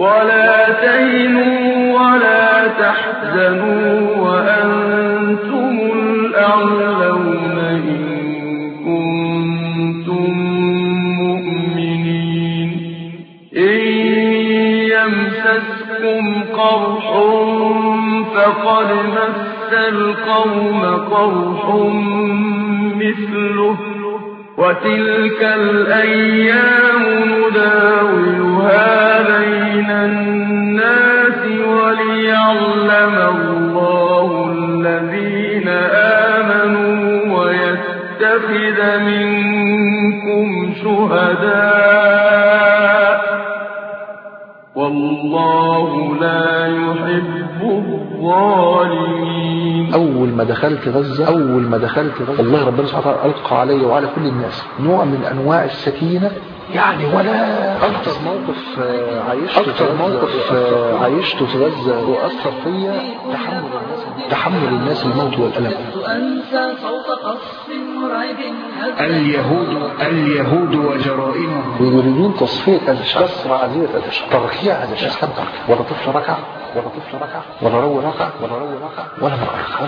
ولا تهنوا ولا تحزنوا وأنتم الأعلون إن كنتم مؤمنين إن يمسسكم قرح فقد مس القوم قرح مثله وتلك الأيام نداولها بين الناس وليعلم الله الذين آمنوا ويتخذ منكم شهداء والله لا يحب الظالمين. أول ما دخلت غزة الله ربنا سبحانه وتعالى ألقى علي وعلى كل الناس نوع من أنواع السكينة، يعني ولا أكثر موقف عيشته في غزة وأثر فيا تحمل الناس الموت والألم. اليهود وجرائمهم ويريدون تصفية هذا الشعب، كسر عزيمة هذا الشعب، تركيع هذا الشعب. ولا طفل ركع ولا روي ركع ولا مرأة.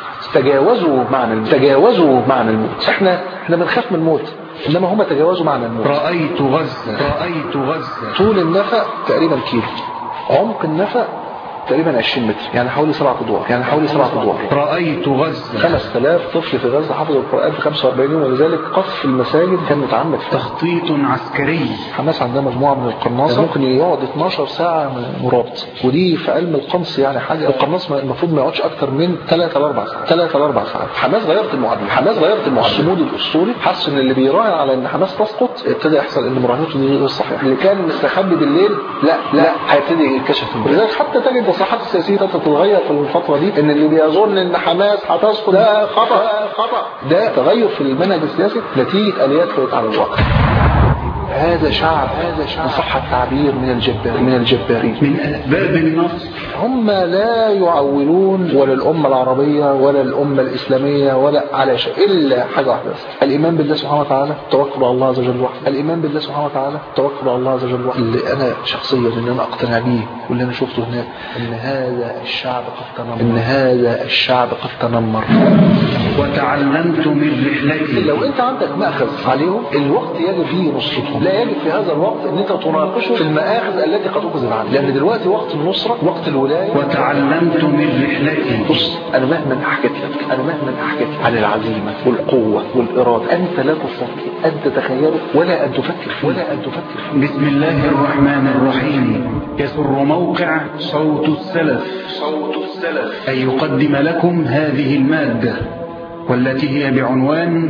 تجاوزوا معنى الموت. احنا بنخاف من الموت، إنما هم تجاوزوا معنى الموت. رأيت غزة طول النفق تقريبا كيلو، عمق النفق تقريبا 20 متر، يعني حوالي 7 أدوار. رأيت غزة 5000 طفل في غزة حفظوا القرآن في 45 يوم، ولذلك قصف المساجد كان متعمد. تخطيط عسكري. حماس عندها مجموعة من القناصة ممكن يقعد 12 ساعة مرابط، ودي في علم القنص يعني حاجة. القناص المفروض ما يقعدش أكتر من 3 ل 4 ساعات. حماس غيرت المعادلة. الصمود الأسطوري حس إن اللي بيراهن على إن حماس تسقط ابتدى يحصل إن مراهنته دي غير صحيحة. اللي كان مستخبي بالليل لا هيبتدي يتكشف. لذلك حتى تجد الصحافة السياسية تتغير في الفترة دي، إن اللي بيظن إن حماس هتسقط ده خطأ. ده تغير في المنهج السياسي نتيجة آليات فوت على الواقع. هذا شعب إن صح التعبير من الجبارين من أسباب النصر. هم لا يعولون ولا الأمة العربية ولا الأمة الإسلامية ولا على شيء إلا حاجة واحدة بس: الإيمان بالله سبحانه وتعالى، التوكل على الله عز وجل وحده. الإيمان بالله سبحانه وتعالى، التوكل على الله عز وجل وحده. اللي أنا شخصيا إن أنا أقتنع بيه واللي أنا شفته هناك إن هذا الشعب قد تنمر. وتعلمت من رحلتي. لو أنت عندك مأخذ عليهم الوقت يجب فيه نصرتهم، لا يجب في هذا الوقت ان انت تناقشه في المآخذ التي قد أخذ عنها، لأن دلوقتي وقت النصرة، وقت الولاية. وتعلمت من رحلتي. بص، أنا مهما حكيت لك عن العزيمة والقوة والإرادة أنت لا تستطيع أن تتخيله ولا أن تفكر فيه. بسم الله الرحمن الرحيم. يسر موقع صوت السلف أن يقدم لكم هذه المادة، والتي هي بعنوان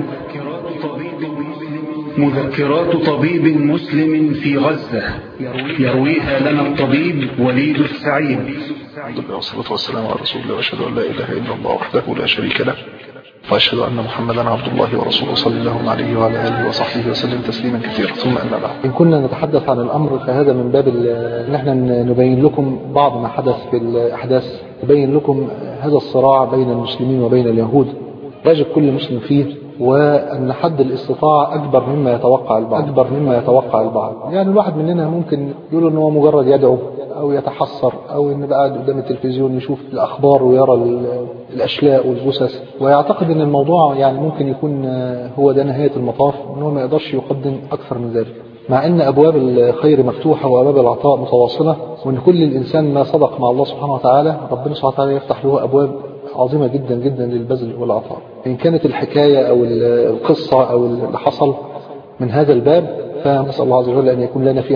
مذكرات طبيب مسلم في غزة، يرويها لنا الطبيب وليد السعيد. والصلاة والسلام على رسول الله، وأشهد أن لا إله إلا الله وحده لا شريك له، وأشهد أن محمدا عبد الله ورسوله صلى الله عليه وعلى آله وصحبه وسلم تسليما كثيرا. ثم أما بعد، إن كنا نتحدث عن الأمر فهذا من باب أن احنا نبين لكم بعض ما حدث في الأحداث، نبين لكم هذا الصراع بين المسلمين وبين اليهود يجب كل مسلم فيه، وأن حد الاستطاعة أكبر مما يتوقع البعض. يعني الواحد مننا ممكن يقول إنه مجرد يدعو أو يتحسر، أو إن قاعد قدام التلفزيون يشوف الأخبار ويرى الأشلاء والجثث ويعتقد إن الموضوع يعني ممكن يكون هو ده نهاية المطاف، إنه ما يقدرش يقدم أكثر من ذلك، مع إن أبواب الخير مفتوحة وأبواب العطاء متواصلة، وإن كل الإنسان ما صدق مع الله سبحانه وتعالى ربنا سبحانه وتعالى يفتح له أبواب عظيمة جدا جدا للبذل والعطاء. إن كانت الحكاية أو القصة أو اللي حصل من هذا الباب فنسأل الله عز وجل أن يكون لنا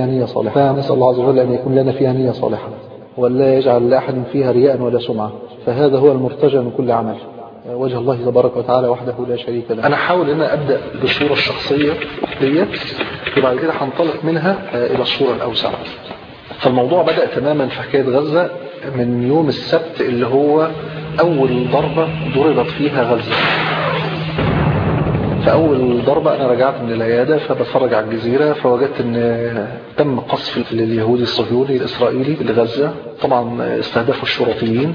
فيها نية صالحة، ولا يجعل لأحد فيها رياء ولا سمعة، فهذا هو المرتجى من كل عمل، وجه الله تبارك وتعالى وحده لا شريك له. أنا حاول أن أبدأ بالصورة الشخصية ديت، وبعد كده هنطلق منها إلى الصورة الأوسع. فالموضوع بدأ تماما في حكاية غزة من يوم السبت اللي هو أول ضربة ضربت فيها غزة. فأول ضربة أنا رجعت من العيادة فبتفرج على الجزيرة، فوجدت أن تم قصف اليهودي الصهيوني الإسرائيلي لغزة. طبعا استهدفوا الشرطيين.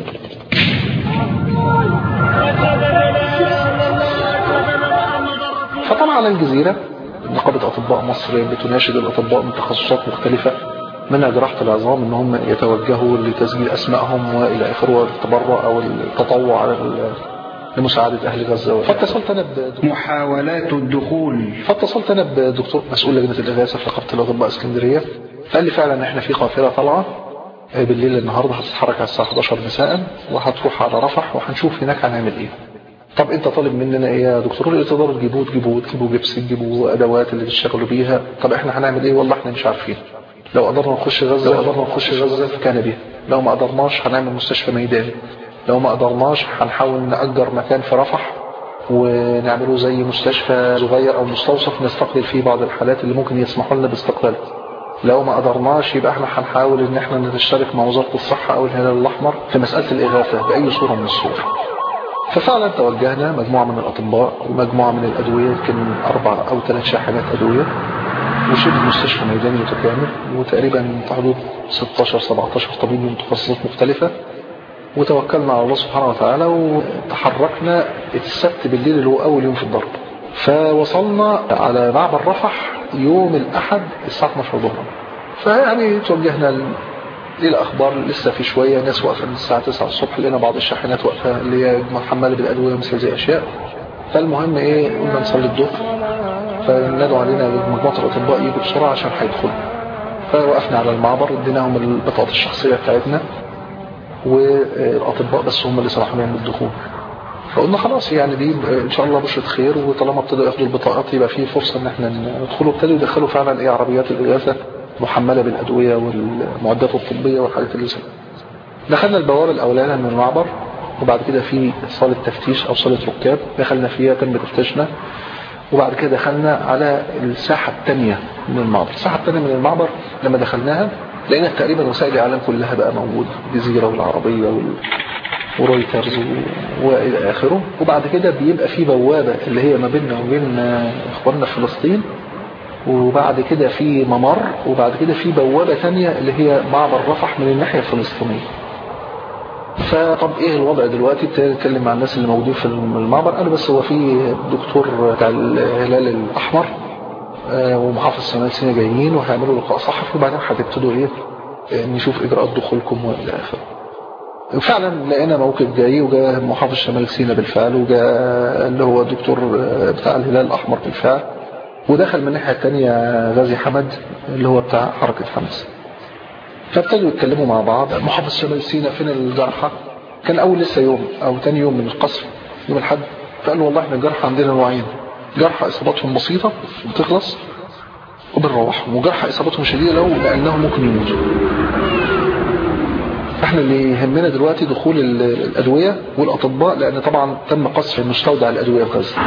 فطبعا على الجزيرة نقابة أطباء مصر بتناشد الأطباء من تخصصات مختلفة منها جراحة العظام ان هم يتوجهوا لتسجيل اسمائهم والى اخره والتبرع او التطوع لمساعدة اهل غزة. محاولات الدخول. فاتصلت انا بدكتور مسؤول لجنة الاغاثة في نقابة الاطباء اسكندرية، قال لي فعلا احنا في قافلة طالعة بالليل النهاردة هتتحرك على الساعة 11 مساء وهتروح على رفح وهنشوف هناك هنعمل ايه. طب انت طالب مننا ايه يا دكتور؟ اللي تقدروا تجيبوا جبس، تجيبوا ادوات اللي تشتغلوا بيها. طب احنا هنعمل ايه؟ والله احنا مش عارفين. لو قدرنا نخش غزة كان بيها، لو ما قدرناش هنعمل مستشفى ميداني، لو ما قدرناش هنحاول نأجر مكان في رفح ونعمله زي مستشفى صغير او مستوصف نستقبل فيه بعض الحالات اللي ممكن يسمحوا لنا باستقبالها. لو ما قدرناش يبقى احنا هنحاول ان احنا نشترك مع وزارة الصحة او الهلال الاحمر في مسألة الاغاثة باي صورة من الصور. ففعلا توجهنا مجموعة من الاطباء ومجموعة من الادوية، يمكن 4 أو 3 شاحنات ادوية، وشبه مستشفى ميداني متكامل، وتقريبا حدود 16-17 طبيب من تخصصات مختلفة. وتوكلنا على الله سبحانه وتعالى وتحركنا السبت بالليل اللي هو اول يوم في الضرب. فوصلنا على معبر رفح يوم الاحد الساعة 12 ظهرا. فيعني توجهنا للأخبار لسه في شوية ناس واقفة من الساعة 9 الصبح، لقينا بعض الشاحنات واقفة اللي هي محملة بالأدوية مثل زي أشياء. فالمهم قلنا نصلي الظهر، فنادوا علينا مجموعة الأطباء يجوا بسرعة عشان هيدخلوا. فوقفنا على المعبر، اديناهم البطاقات الشخصية بتاعتنا، والأطباء بس هم اللي سمحوا لهم بالدخول. فقلنا خلاص يعني دي إن شاء الله بشرة خير، وطالما ابتدوا ياخدوا البطاقات يبقى فيه فرصة إن احنا ندخلوا. ابتدوا يدخلوا فعلا عربيات الإغاثة محملة بالأدوية والمعدات الطبية والحاجات اللي زي. دخلنا البوابة الأولانية من المعبر، وبعد كده في صالة تفتيش أو صالة ركاب دخلنا فيها تم تفتيشنا. وبعد كده دخلنا على الساحة الثانية من المعبر. الساحة الثانية من المعبر لما دخلناها لقينا تقريبا وسائل الإعلام كلها بقى موجودة، الجزيرة والعربية ورويترز وإلى آخره. وبعد كده بيبقى في بوابة اللي هي ما بيننا وبين إخواننا في فلسطين، وبعد كده في ممر، وبعد كده في بوابة ثانية اللي هي معبر رفح من الناحية الفلسطينية. فطب ايه الوضع دلوقتي؟ اتكلم مع الناس اللي موجودين في المعبر، قالوا بس هو في دكتور بتاع الهلال الأحمر ومحافظ شمال سيناء جايين وهيعملوا لقاء صحفي، وبعدين هتبتدوا نشوف إجراءات دخولكم وإلى آخره. وفعلا لقينا موقف جاي، وجاء محافظ شمال سيناء بالفعل، وجاء اللي هو الدكتور بتاع الهلال الأحمر بالفعل، ودخل من الناحية الثانية غازي حمد اللي هو بتاع حركة حماس. فابتدوا يتكلموا مع بعض. محافظ شمال سيناء فين الجرحى؟ كان أول لسه يوم أو ثاني يوم من القصف يوم الحد. فقالوا والله احنا الجرحى عندنا نوعين، جرحى إصاباتهم بسيطة بتخلص وبنروحهم، وجرحى إصاباتهم شديدة لأنهم ممكن يموتوا. احنا اللي يهمنا دلوقتي دخول الأدوية والأطباء، لأن طبعا تم قصف مستودع الأدوية في غزة.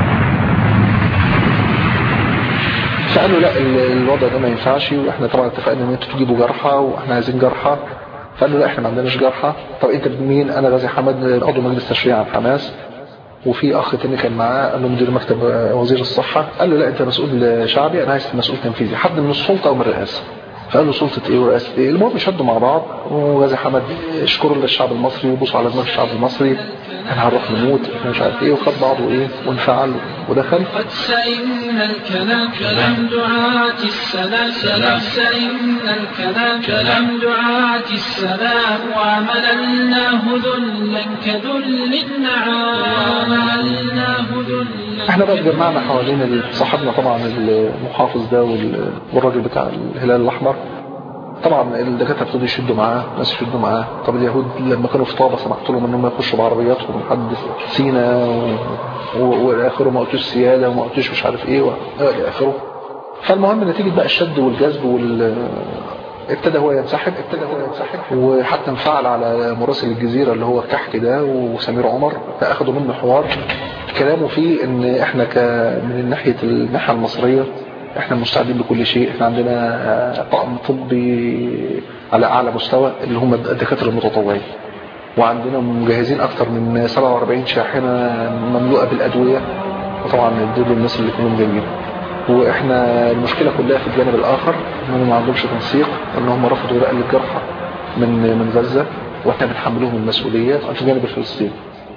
فقالوا لا الوضع ده ما ينفعش، واحنا طبعا اتفقنا ان انتوا تجيبوا جرحى واحنا عايزين جرحى. فقالوا لا احنا ما عندناش جرحى. طب انت مين؟ انا غازي حمد عضو مجلس تشريع عن حماس، وفي اخ تاني كان معاه قال له مدير مكتب وزير الصحة. قال له لا انت مسؤول شعبي، انا عايز مسؤول تنفيذي، حد من السلطة او من الرئاسة. فقال له سلطة ايه ورئاسة ايه؟ المهم شدوا مع بعض، وغازي حمد اشكروا للشعب المصري وبوسوا على دماغ الشعب المصري، احنا هنروح نموت احنا مش عارف ايه، وخد بعضه وانفعل ودخل. قد سئمنا الكلام كلام دعاة السلام، سئمنا الكلام كلام دعاة السلام، وعملناه ذلا كذل النعام، وعملناه ذلا. احنا بقى اتجمعنا حوالين صاحبنا طبعا المحافظ ده والراجل بتاع الهلال الأحمر. طبعا الدكاتره ابتدوا يشدوا معاه، ناس يشدوا معاه. طب اليهود لما كانوا في طابة سمحت لهم انهم يخشوا بعربياتهم لحد سيناء والى اخره، ما قلتوش سياده وما قلتوش مش عارف ايه والى اخره. فالمهم نتيجه بقى الشد والجذب ابتدى هو ينسحب، وحتى انفعل على مراسل الجزيره اللي هو الكحك ده وسمير عمر، فاخدوا منه حوار كلامه فيه ان احنا من الناحيه المصريه احنا مستعدين بكل شيء، احنا عندنا طاقم طبي على اعلى مستوى اللي هم الدكاتره المتطوعين، وعندنا مجهزين اكثر من 47 شاحنه مملوءه بالادويه، وطبعا دول الناس اللي كانوا جايين. واحنا المشكله كلها في الجانب الاخر انهم ما عندهمش تنسيق، ان هم رفضوا نقل الجرحى من غزه، واحنا بنحملهم المسؤوليه في الجانب الفلسطيني.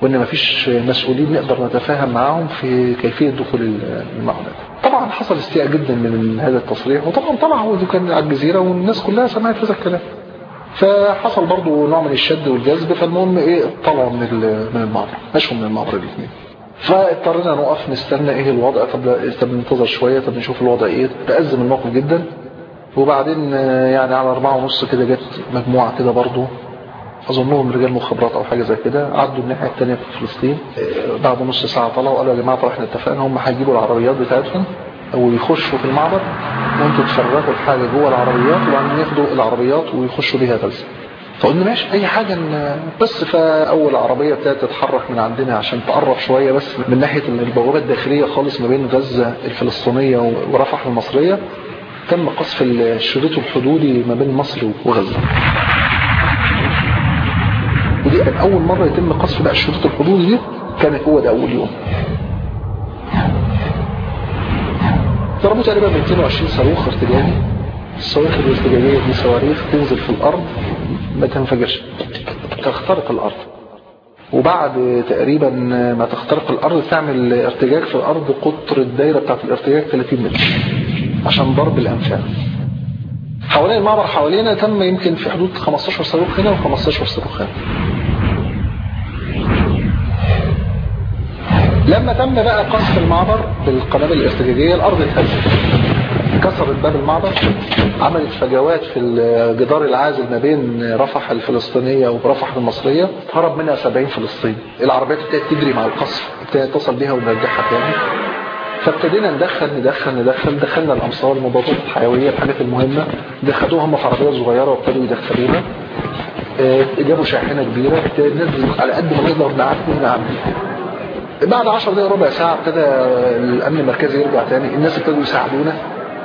وان مفيش مسؤولين نقدر نتفاهم معاهم في كيفيه دخول المعونات. طبعا حصل استياء جدا من هذا التصريح، وطبعا طلعوا كان على الجزيره والناس كلها سمعت هذا الكلام، فحصل برضو نوع من الشد والجذب. فالمهم ايه، طلعوا من المعبر، مشوا من المعبر الاثنين. فاضطرينا نقف نستنى ايه الوضع. طب ننتظر شويه، طب نشوف الوضع ايه. تأزم الموقف جدا. وبعدين يعني على 4:30 كده جت مجموعه كده برضو، اظنهم رجال مخابرات او حاجه زي كده، عدوا الناحيه الثانيه في فلسطين. بعد نص ساعه طلعوا قالوا يا جماعه طب احنا اتفقنا هم هيجيبوا العربيات بتاعتهم او يخشوا في المعبر، وانتوا تفرقوا الحاجه جوه العربيات وبعدين ياخدوا العربيات ويخشوا بيها غزه. فقلنا ماشي اي حاجه بس. فاول عربيه ابتدت تتحرك من عندنا عشان تقرب شويه بس من ناحيه البوابه الداخليه خالص ما بين غزه الفلسطينيه ورفح المصريه. تم قصف الشريط الحدودي ما بين مصر وغزه. ودي كان اول مره يتم قصف بقى الشريط الحدودي دي، كانت هو ده اول يوم. ضربوا تقريبا 220 صاروخ ارتجالي. الصواريخ الارتجاليه دي صواريخ تنزل في الارض ما تنفجرش، تخترق الارض، وبعد تقريبا ما تخترق الارض تعمل ارتجاج في الارض قطر الدايره بتاعت الارتجاج 30 متر عشان ضرب الانفاق. حوالين المعبر حوالينا تم يمكن في حدود 15 صاروخ هنا و15 صاروخ هنا. لما تم بقى قصف المعبر بالقنابل الارتجاجيه الارض اتهزت، كسرت باب المعبر، عملت فجوات في الجدار العازل ما بين رفح الفلسطينيه ورفح المصريه، هرب منها 70 فلسطيني. العربيات ابتدت تجري مع القصف، ابتدت تتصل بيها ونرجعها تاني. فابتدينا دخلنا الامصار، المضادات الحيويه، الحاجات المهمه، دخلوها هم في عربيات صغيره وابتدوا يدخلوها. جابوا شاحنه كبيره ننزل على قد ما نقدر نعدي. بعد 10 دقائق ربع ساعه ابتدى الامن المركزي يرجع تاني، الناس ابتدوا يساعدونا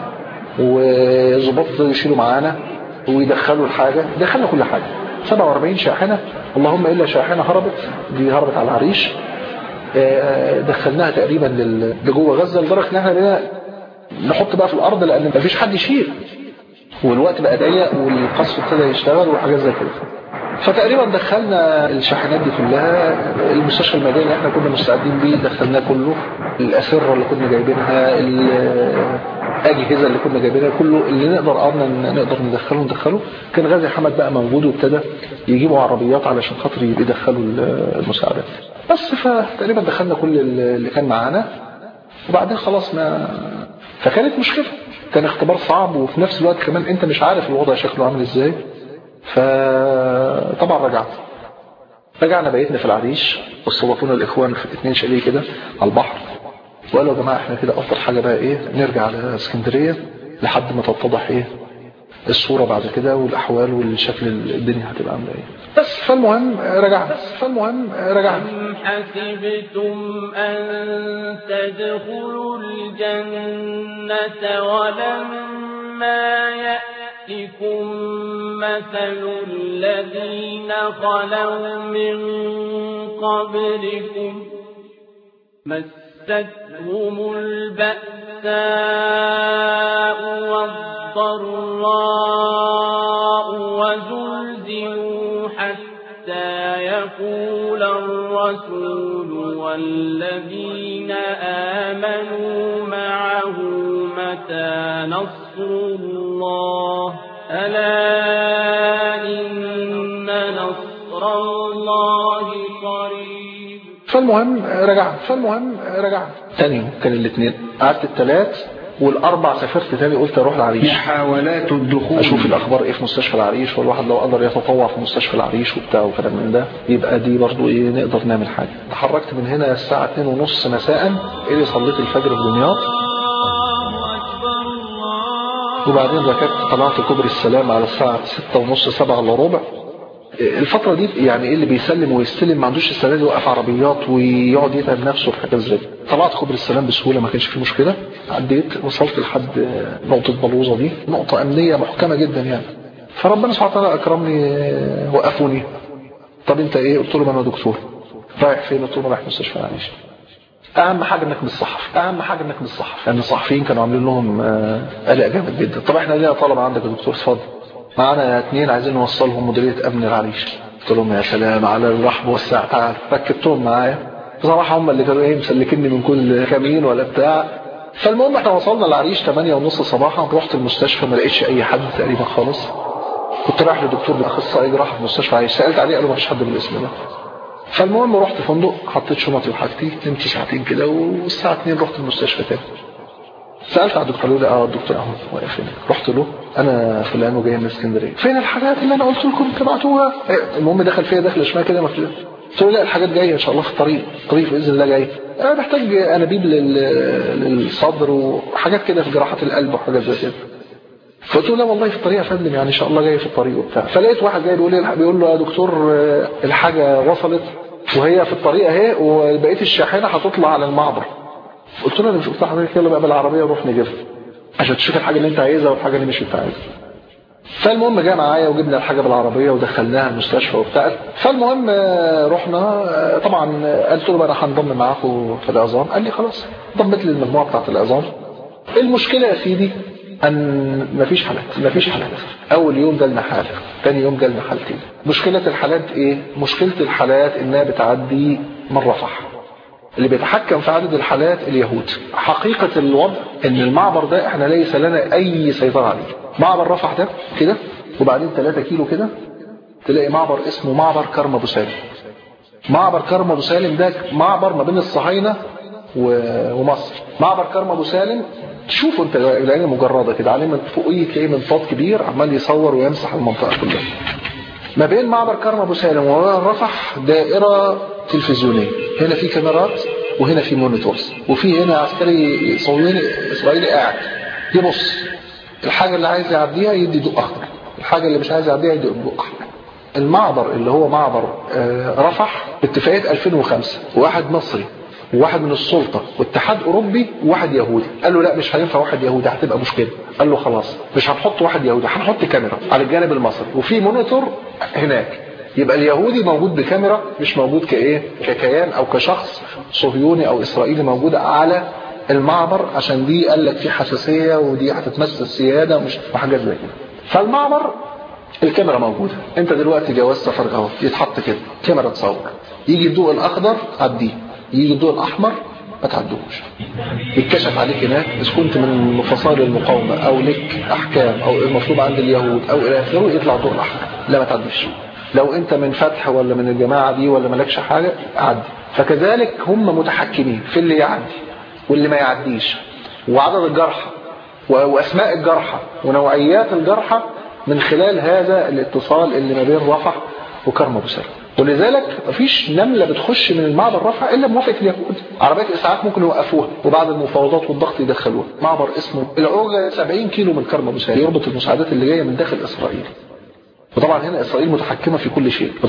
وظباط يشيلوا معانا ويدخلوا الحاجه. دخلنا كل حاجه 47 شاحنه، اللهم الا شاحنه هربت، دي هربت على العريش. دخلناها تقريبا لجوه غزه، لدرجه ان احنا بقينا نحط بقى في الارض لان مفيش حد يشيل، والوقت بقى ضيق والقصف ابتدى يشتغل وحاجات زي كده. فتقريبا دخلنا الشاحنات دي كلها. المستشفى المدني اللي احنا كنا مستعدين بيه دخلناه كله، الاسره اللي كنا جايبينها، الاجهزه اللي كنا جايبينها، كله اللي نقدر ندخله. كان غازي حمد بقى موجود وابتدى يجيبوا عربيات علشان خاطر يدخلوا المساعدات بس. فتقريبا دخلنا كل اللي كان معانا، وبعدين خلاص فكانت مشكله، كان اختبار صعب، وفي نفس الوقت كمان انت مش عارف الوضع شكله عامل ازاي. فطبعا رجعنا بيتنا في العريش، واستضافونا الاخوان في 2 شاليه كده على البحر، وقالوا يا جماعه احنا كده افضل حاجه بقى ايه، نرجع على اسكندريه لحد ما تتضح ايه الصوره بعد كده والاحوال والشكل الدنيا هتبقى عامله ايه. بس فالمهم رجعنا. حسبتم أن تدخلوا الجنة ولما يأتكم مثل الذين خلوا من قبلكم مستهم البأساء والضراء وزلزلوا حتى يقول الرسول والذين آمنوا معه متى نصر الله ألا إن نصر الله قريب. فالمهم رجعنا تاني يوم، كان الاثنين، قعدت الثلاث والاربع سافرت تاني، قلت اروح العريش، محاولات الدخول، اشوف الاخبار ايه في مستشفى العريش، والواحد لو قدر يتطوع في مستشفى العريش وبتاع وكلام من ده يبقى دي برضو ايه نقدر نعمل حاجه. تحركت من هنا الساعه 2:30 مساء، اللي صليت الفجر في دمياط، وبعدين ركبت طلعت كوبري السلام على الساعه 6:30 7 الا ربع. الفترة دي يعني ايه اللي بيسلم ويستلم ما عندوش استعداد يوقف عربيات ويقعد يتعب نفسه في حاجة زي. طلعت كوبري السلام بسهولة، ما كانش فيه مشكلة، عديت وصلت لحد نقطة بلوزة، دي نقطة أمنية محكمة جدا يعني. فربنا سبحانه وتعالى أكرمني، وقفوني. طب أنت إيه؟ قلت لهم أنا دكتور. رايح فين؟ قلت لهم رايح مستشفى العريش. أهم حاجة إنك بالصحف، لأن الصحفيين كانوا عاملين لهم قلق جامد جدا. طب إحنا ليه طالب عندك يا دكتور؟ اتفضل. معانا 2 عايزين نوصلهم مديرية أمن العريش. قلت لهم يا سلام على الرحب والسعة، تعال. ركبتهم معايا بصراحة، هم اللي كانوا مسلكني من كل كمين ولا بتاع. فالمهم احنا وصلنا العريش 8:30 صباحا. رحت المستشفى ما لقيتش اي حد تقريبا خالص. كنت رايح لدكتور اخصائي جراحه في مستشفى عريش، سالت عليه قالوا ما فيش حد بالاسم ده. فالمهم رحت فندق، حطيت شنطي وحاجتي، نمت ساعتين كده، والساعه 2 رحت المستشفى تاني. سالت على الدكتور، قال لي الدكتور اهو واقف هنا. رحت له انا فلان وجاي من اسكندريه، فين الحاجات اللي انا قلت لكم تبعتوها؟ المهم دخل فيا دخله شمال كده، ما قلت له لا الحاجات جايه ان شاء الله في الطريق باذن الله جاي. انا محتاج انابيب للصدر وحاجات كده في جراحات القلب وحاجات زي كده. فقلت له لا والله في الطريق يا فندم، يعني ان شاء الله جاي في الطريق وبتاع. فلقيت واحد جاي بيقول له يا دكتور الحاجه وصلت وهي في الطريق اهي، وبقيه الشاحنه هتطلع على المعبر. قلت له انا مش قلت لحضرتك يلا بقى بالعربيه ونروح نجيبها عشان تشوف الحاجه اللي انت عايزها والحاجه اللي مش انت عايزها. فالمهم جاء معايا وجبنا الحاجه بالعربيه ودخلناها المستشفى وبتاع. فالمهم رحنا، طبعا قلت له بقى انا هنضم معاكم في العظام. قال لي خلاص. ضمت لي المجموعه بتاعت العظام. المشكله يا سيدي ان مفيش حالات. اول يوم جالنا حاله، ثاني يوم جالنا حالتين. مشكله الحالات ايه؟ مشكله الحالات انها بتعدي من رفح. اللي بيتحكم في عدد الحالات اليهود. حقيقه الوضع ان المعبر ده احنا ليس لنا اي سيطره عليه. معبر رفح ده كده، وبعدين 3 كيلو كده تلاقي معبر اسمه معبر كرم ابو سالم. معبر كرم ابو سالم ده معبر ما بين الصهاينه ومصر. معبر كرم ابو سالم تشوفوا انت العين المجرده كده عليه من فوقيه تلاقيه منطاد كبير عمال يصور ويمسح المنطقه كلها. ما بين معبر كرم ابو سالم ورفح دائره تلفزيونيه، هنا في كاميرات وهنا في مونيتورز، وفي هنا عسكري صهيوني اسرائيلي قاعد يبص. الحاجه اللي عايز يعديها يدي ضوء اخضر، الحاجه اللي مش عايز يعديها يدي ضوء احمر. المعبر اللي هو معبر رفح اتفاقيه 2005، وواحد مصري وواحد من السلطة واتحاد أوروبي وواحد يهودي. قال له لا مش هينفع واحد يهودي هتبقى مشكلة. قال له خلاص مش هنحط واحد يهودي، هنحط كاميرا على الجانب المصري وفي مونيتور هناك. يبقى اليهودي موجود بكاميرا مش موجود ككيان أو كشخص صهيوني أو إسرائيلي موجود على المعبر، عشان دي قال لك في حساسية ودي هتتمس السيادة وحاجات زي كده. فالمعبر الكاميرا موجودة. انت دلوقتي جواز سفر اهو يتحط كده كاميرا تصور، يجي الضوء الأخضر عديه، يجي الضوء الأحمر ما تعدوش. يتكشف عليك هناك إذا كنت من فصائل المقاومة أو لك أحكام أو المطلوب عند اليهود أو إلى آخره، يطلع الضوء الأحمر لا ما تعديش. لو أنت من فتح ولا من الجماعة دي ولا مالكش حاجة عدي. فكذلك هم متحكمين في اللي يعدي واللي ما يعديش، وعدد الجرحى وأسماء الجرحى ونوعيات الجرحى من خلال هذا الاتصال اللي ما بين رفح وكرم ابو سالم. ولذلك مفيش نملة بتخش من المعبر رفح إلا موافقة اليهود. عربيات الإسعاف ممكن يوقفوها وبعد المفاوضات والضغط يدخلوها. معبر اسمه العوجة 70 كيلو من كرم أبو سالم يربط المساعدات اللي جاية من داخل إسرائيل. وطبعا هنا إسرائيل متحكمة في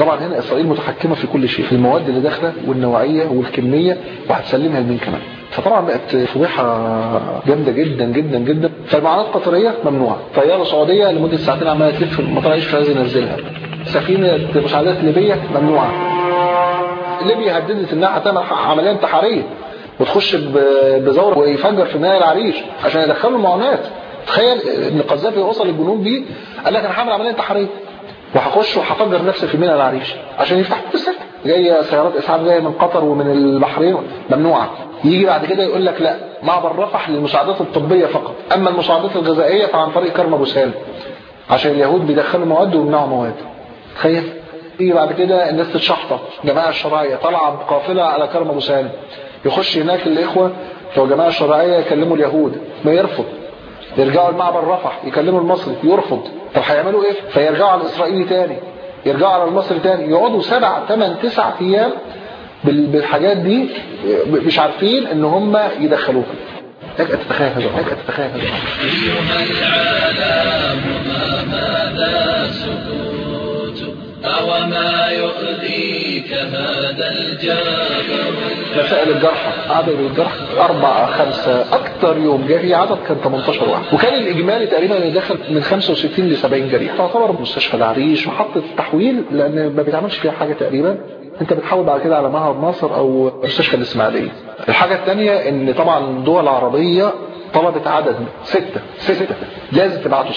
كل شيء، في المواد اللي داخله والنوعية والكمية، وهتسلمها لمين كمان. فطبعا بقت فضيحة جامدة جدا جدا جدا. فالمعاناة القطرية ممنوعة. طيارة سعودية لمدة ساعتين عمالة تلف في المطار عايش عايز ينزلها. سفينة مساعدات ليبية ممنوعة. ليبيا هددت انها هتعمل عملية انتحارية وتخش بزورة ويفجر في مياه العريش عشان يدخلوا المعونات. تخيل ان القذافي وصل الجنود دي قال لك انا هعمل عملية انتحارية وهخش وهفجر نفسي في مياه العريش عشان يفتح السكة. جاية سيارات اسعاف جاية من قطر ومن البحرين ممنوعة. يجي بعد كده يقول لك لا معبر رفح للمساعدات الطبية فقط، اما المساعدات الغذائية فعن طريق كرم ابو سالم عشان اليهود بيدخلوا مواد ويمنعوا مواد. تخيل. يجي بعد كده الناس تتشحطط، جماعة الشرعية طالعة بقافلة على كرم ابو سالم، يخش هناك الاخوة بتوع الجماعة الشرعية يكلموا اليهود ما يرفض، يرجعوا المعبر رفح يكلموا المصري يرفض. طب هيعملوا ايه؟ فيرجعوا على الاسرائيلي تاني، يرجعوا على المصري تاني، يقعدوا 7 8 9 ايام بالحاجات دي مش عارفين ان هم يدخلوها. لك تتخيل هذا أيها العالم ماذا سكوت أو ما يؤذيك هذا الجبر. مسائل الجرحى، عدد الجرحى 4 5 أكثر يوم جري عدد كان 18 واحد، وكان الإجمالي تقريبا اللي دخل من 65 ل 70 جريح. تعتبر مستشفى العريش وحطت تحويل لأن ما بيتعملش فيها حاجة تقريبا. انت بتحاول بعد كده على معهد ناصر او مستشفى الاسماعيليه. الحاجه الثانيه ان طبعا الدول العربيه طلبت عدد 6 لازم تبعتوا 6.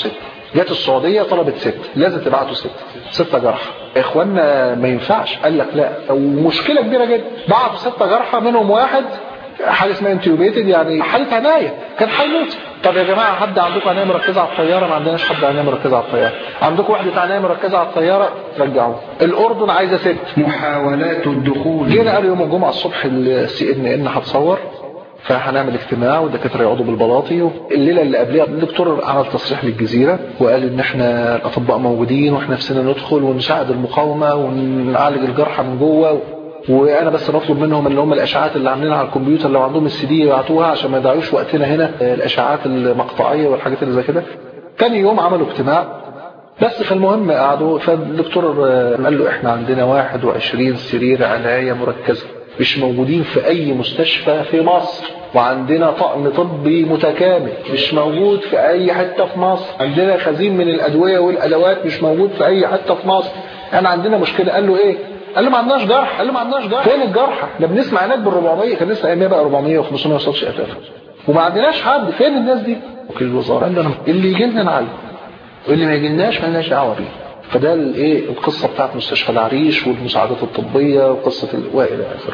جت السعوديه طلبت 6، لازم تبعتوا 6 جرحى. اخواننا ما ينفعش، قال لك لا، ومشكله كبيره جدا. بعتوا 6 جرحى، منهم واحد حاجه اسمها انتيوبيتد، يعني حاله عنايه، كان هيموت. طب يا جماعه حد عندكم عنايه مركزه على الطياره؟ ما عندناش حد عنايه مركزه على الطياره. عندكم وحده عنايه مركزه على الطياره؟ رجعوه. الاردن عايزه 6. محاولات الدخول. جينا قالوا يوم الجمعه الصبح CNN هتصور، فهنعمل اجتماع والدكاتره يقعدوا بالبلاطي. الليله اللي قبلها الدكتور عمل تصريح للجزيره وقال ان احنا الاطباء موجودين واحنا نفسنا ندخل ونساعد المقاومه ونعالج الجرحى من جوه، وانا بس بطلب منهم ان هم الاشعاعات اللي عاملينها على الكمبيوتر لو عندهم السي دي يبعتوها عشان ما يضيعوش وقتنا هنا الاشعاعات المقطعيه والحاجات اللي زي كده. تاني يوم عملوا اجتماع بس. فالمهم قعدوا، فالدكتور قال له احنا عندنا 21 سرير عنايه مركزه مش موجودين في اي مستشفى في مصر، وعندنا طقم طبي متكامل مش موجود في اي حته في مصر، عندنا خزين من الادويه والادوات مش موجود في اي حته في مصر. انا عندنا مشكله. قال له ايه؟ قال له ما عندناش جرح. قال له ما عندناش جرح. فين الجرحى؟ احنا بنسمع هناك بال400، كان لسه ايامها بقى 400 و500 ما وصلش 1000، وما عندناش حد. فين الناس دي؟ وكيل الوزاره قال له اللي يجي لنا نعالجه واللي ما يجيلناش مالناش دعوه بيه. فده الايه القصه بتاعت مستشفى العريش والمساعدات الطبيه وقصه والى اخره.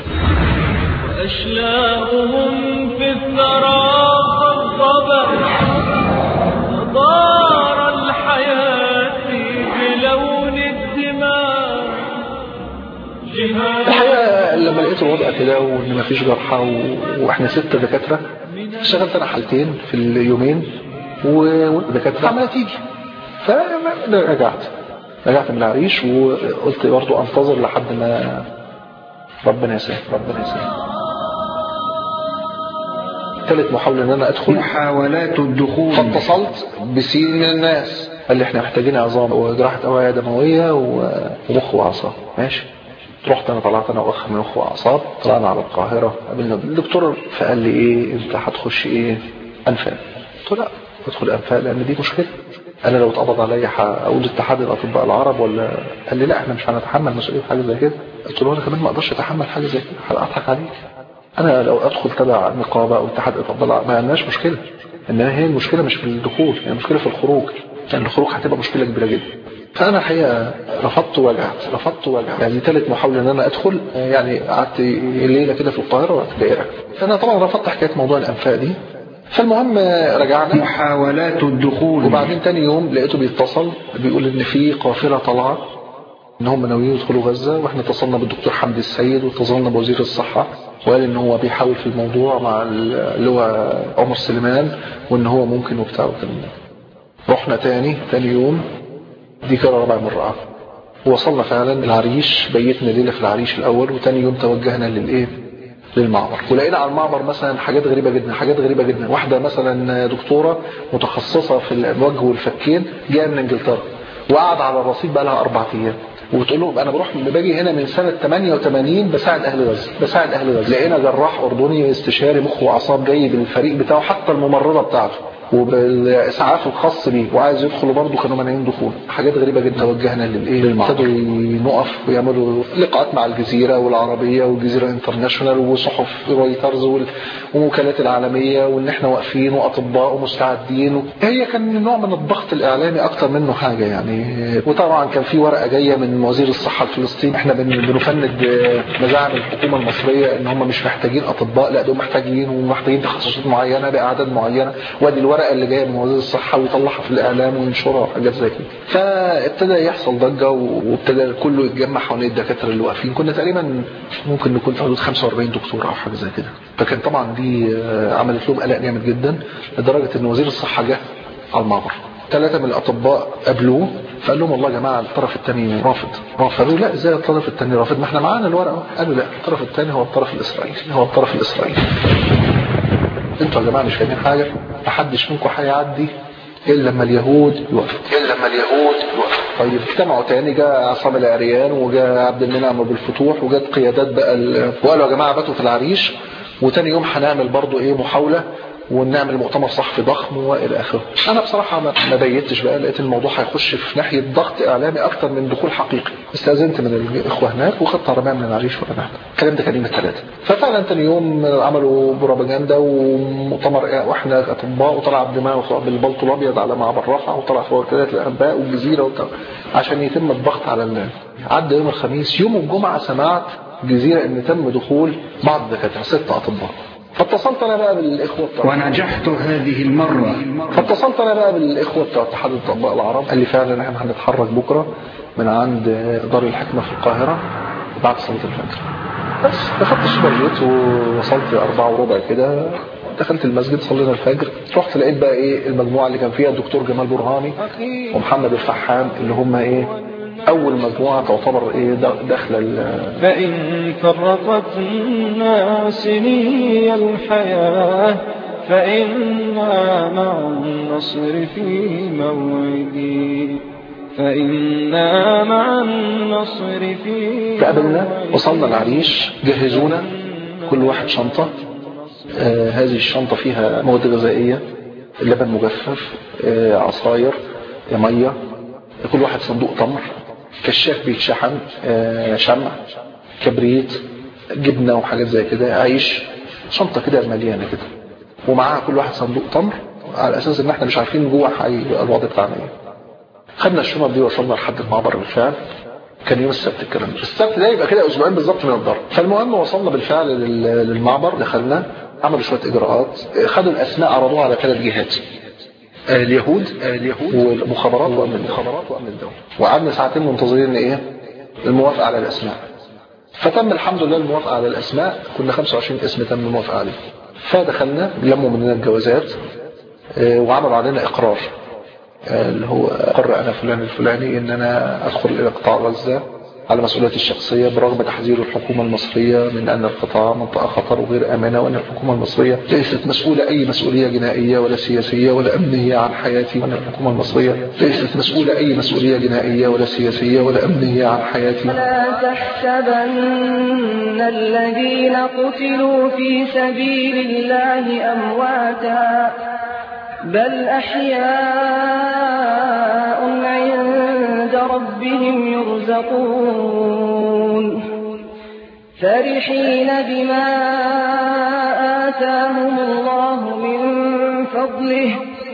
واشلاؤهم في الثرى خضبت دار الحياه بلون الدماء. الحقيقه لما لقيت الوضع كده وان ما فيش جرحى واحنا 6 دكاتره، اشتغلت انا حالتين في اليومين والدكاتره عماله تيجي. فرجعت من العريش وقلت برضو انتظر لحد ما ربنا يسهل. ثالث محاولة ان انا ادخل، محاولات الدخول، فاتصلت بسين من الناس قال لي احنا محتاجين عظام وجراحة اوعية دموية ومخ واعصاب. ماشي. رحت انا، طلعت انا واخ من مخ واعصاب، طلعنا على القاهرة قابلنا الدكتور فقال لي ايه انت هتخش ايه؟ انفاق. قلت لا ادخل انفاق لان دي مشكلة. انا لو اتقبض عليا اقول اتحاد الاطباء العرب ولا؟ قال لي لا احنا مش هنتحمل مسؤوليه حاجه زي كده. قلت له انا كمان ما اقدرش اتحمل حاجه زي كده، هضحك عليك. انا لو ادخل تبع نقابه او اتحاد الاطباء ما عندناش مشكله، انما هي المشكله مش في الدخول، هي المشكله في الخروج، لان الخروج هتبقى مشكله كبيره جدا. فانا الحقيقه رفضت ورجعت. يعني ثالث محاوله ان انا ادخل، يعني قعدت الليله كده في القاهره وقعدت دايره. فانا طبعا رفضت حكايه موضوع الانفاق دي. فالمهم رجعنا محاولات الدخول. وبعدين تاني يوم لقيته بيتصل بيقول ان في قافله طالعه ان هم ناويين يدخلوا غزه، واحنا اتصلنا بالدكتور حمدي السيد واتصلنا بوزير الصحه وقال ان هو بيحاول في الموضوع مع اللي هو عمر سليمان وان هو ممكن وبتاع وكده. رحنا تاني يوم، دي كانت رابع مره. وصلنا فعلا العريش، بيتنا ليله في العريش الاول، وتاني يوم توجهنا للمعبر. ولقينا على المعبر مثلا حاجات غريبة جدا. واحدة مثلا دكتورة متخصصة في الوجه والفكين جاية من انجلترا وقعد على الرصيف بقى لها 4 أيام، وبتقول لهم انا باجي هنا من سنة 88 بساعد اهل غزة. لقينا جراح اردني استشاري مخ واعصاب جاي بالفريق بتاعه، حتى الممرضة بتاعته وبالاسعاف الخاص بيه، وعايز يدخلوا برضه كانوا مانعين دخول. حاجات غريبه جدا. توجهنا للمعبر، ابتدوا نقف ويعملوا لقاءات مع الجزيره والعربيه والجزيره انترناشونال وصحف رويترز والوكالات العالميه، وان احنا واقفين واطباء ومستعدين. هي كان نوع من الضغط الاعلامي اكتر منه حاجه يعني. وطبعا كان في ورقه جايه من وزير الصحه الفلسطيني، احنا بنفند مزاعم الحكومه المصريه ان هم مش محتاجين اطباء، لا دول محتاجين تخصصات معينه باعداد معينه، وادي الورقه اللي جايه من وزير الصحه ويطلعها في الاعلام وينشرها وحاجات زي كده. فابتدى يحصل ضجه وابتدى كله يتجمع حوالين الدكاتره اللي واقفين. كنا تقريبا ممكن نكون حدود 45 دكتور او حاجه زي كده. فكان طبعا دي عملت لهم قلق جامد جدا، لدرجه ان وزير الصحه جه على المعبر. 3 من الاطباء قابلوه فقال لهم والله يا جماعه الطرف الثاني رافض. قالوا لا ازاي الطرف الثاني رافض؟ ما احنا معانا الورقه. قالوا لا الطرف الثاني هو الطرف الاسرائيلي. انتوا يا جماعه مش فاهمين حاجه، محدش منكم هيعدي الا لما اليهود يوقفوا. طيب اجتمعوا تاني، جاء عصام العريان وجاء عبد المنعم بالفتوح وجات قيادات بقى وقالوا يا جماعه باتوا في العريش، وتاني يوم هنعمل برضو محاوله ونعمل مؤتمر صحفي ضخم والى اخره. انا بصراحه ما بيتش بقى، لقيت الموضوع هيخش في ناحيه ضغط اعلامي اكتر من دخول حقيقي. استاذنت من الاخوه هناك وخدت عربيه من العريش ورجعت. الكلام ده كان يوم الثلاثاء. ففعلا ثاني يوم عملوا بروباجندا ومؤتمر واحنا اطباء، وطلع عبد المنعم بالبلطو الابيض على معبر رفح، وطلع في وكالات الانباء والجزيره وبتاع عشان يتم الضغط على الناس. عدى يوم الخميس، يوم الجمعه سمعت الجزيره ان تم دخول بعض الدكاتره 6 اطباء. فاتصلت انا بقى بالاخوه ونجحت هذه المره. فاتصلت انا بقى بالاخوه بتوع اتحاد الاطباء العرب، قال لي فعلا احنا هنتحرك بكره من عند دار الحكمه في القاهره بعد صلاه الفجر. بس دخلت السوبر جيت ووصلت 4:15 كده، دخلت المسجد صلينا الفجر. رحت لقيت بقى ايه المجموعه اللي كان فيها الدكتور جمال برهاني ومحمد الفحام، اللي هم ايه اول مجموعه تعتبر ايه داخله. فإن فرقت الناس لي الحياة فإنا مع النصر في موعدي، فإنا مع النصر في تقابلنا، وصلنا العريش، جهزونا كل واحد شنطة. هذه الشنطة فيها مواد غذائية، لبن مجفف، عصاير، مية، كل واحد صندوق تمر، كشاف بيتشحن، شمع، كبريت، جبنة وحاجات زي كده، عيش، شنطة كده مليانة كده، ومعاها كل واحد صندوق تمر، على أساس إن احنا مش عارفين جوه الوضع بتاعنا ايه. خدنا الشنط دي وصلنا لحد المعبر بالفعل. كان يوم السبت الكلام ده. السبت ده يبقى كده اسبوعين بالظبط من الضرب. فالمهم وصلنا بالفعل للمعبر، دخلنا، عملوا شويه اجراءات، خدوا الاسماء عرضوها على 3 جهات، اليهود والمخابرات وامن الدوله. وقعدنا ساعتين منتظرين ايه الموافقه على الاسماء. فتم الحمد لله الموافقه على الاسماء، كنا 25 اسم تم الموافقه عليه. فدخلنا لموا مننا الجوازات وعملوا علينا اقرار، اللي هو أقر أنا فلان الفلاني إن أنا أدخل إلى قطاع غزة على مسؤوليتي الشخصية برغم تحذير الحكومة المصرية من أن القطاع منطقة خطر وغير آمنة، وأن الحكومة المصرية ليست مسؤولة أي مسؤولية جنائية ولا سياسية ولا أمنية عن حياتي، وأن الحكومة المصرية ليست مسؤولة أي مسؤولية جنائية ولا سياسية ولا أمنية عن حياتي. لا تحسبن الذين قتلوا في سبيل الله أمواتا بل أحياء عند ربهم يرزقون فرحين بما آتاهم الله من فضله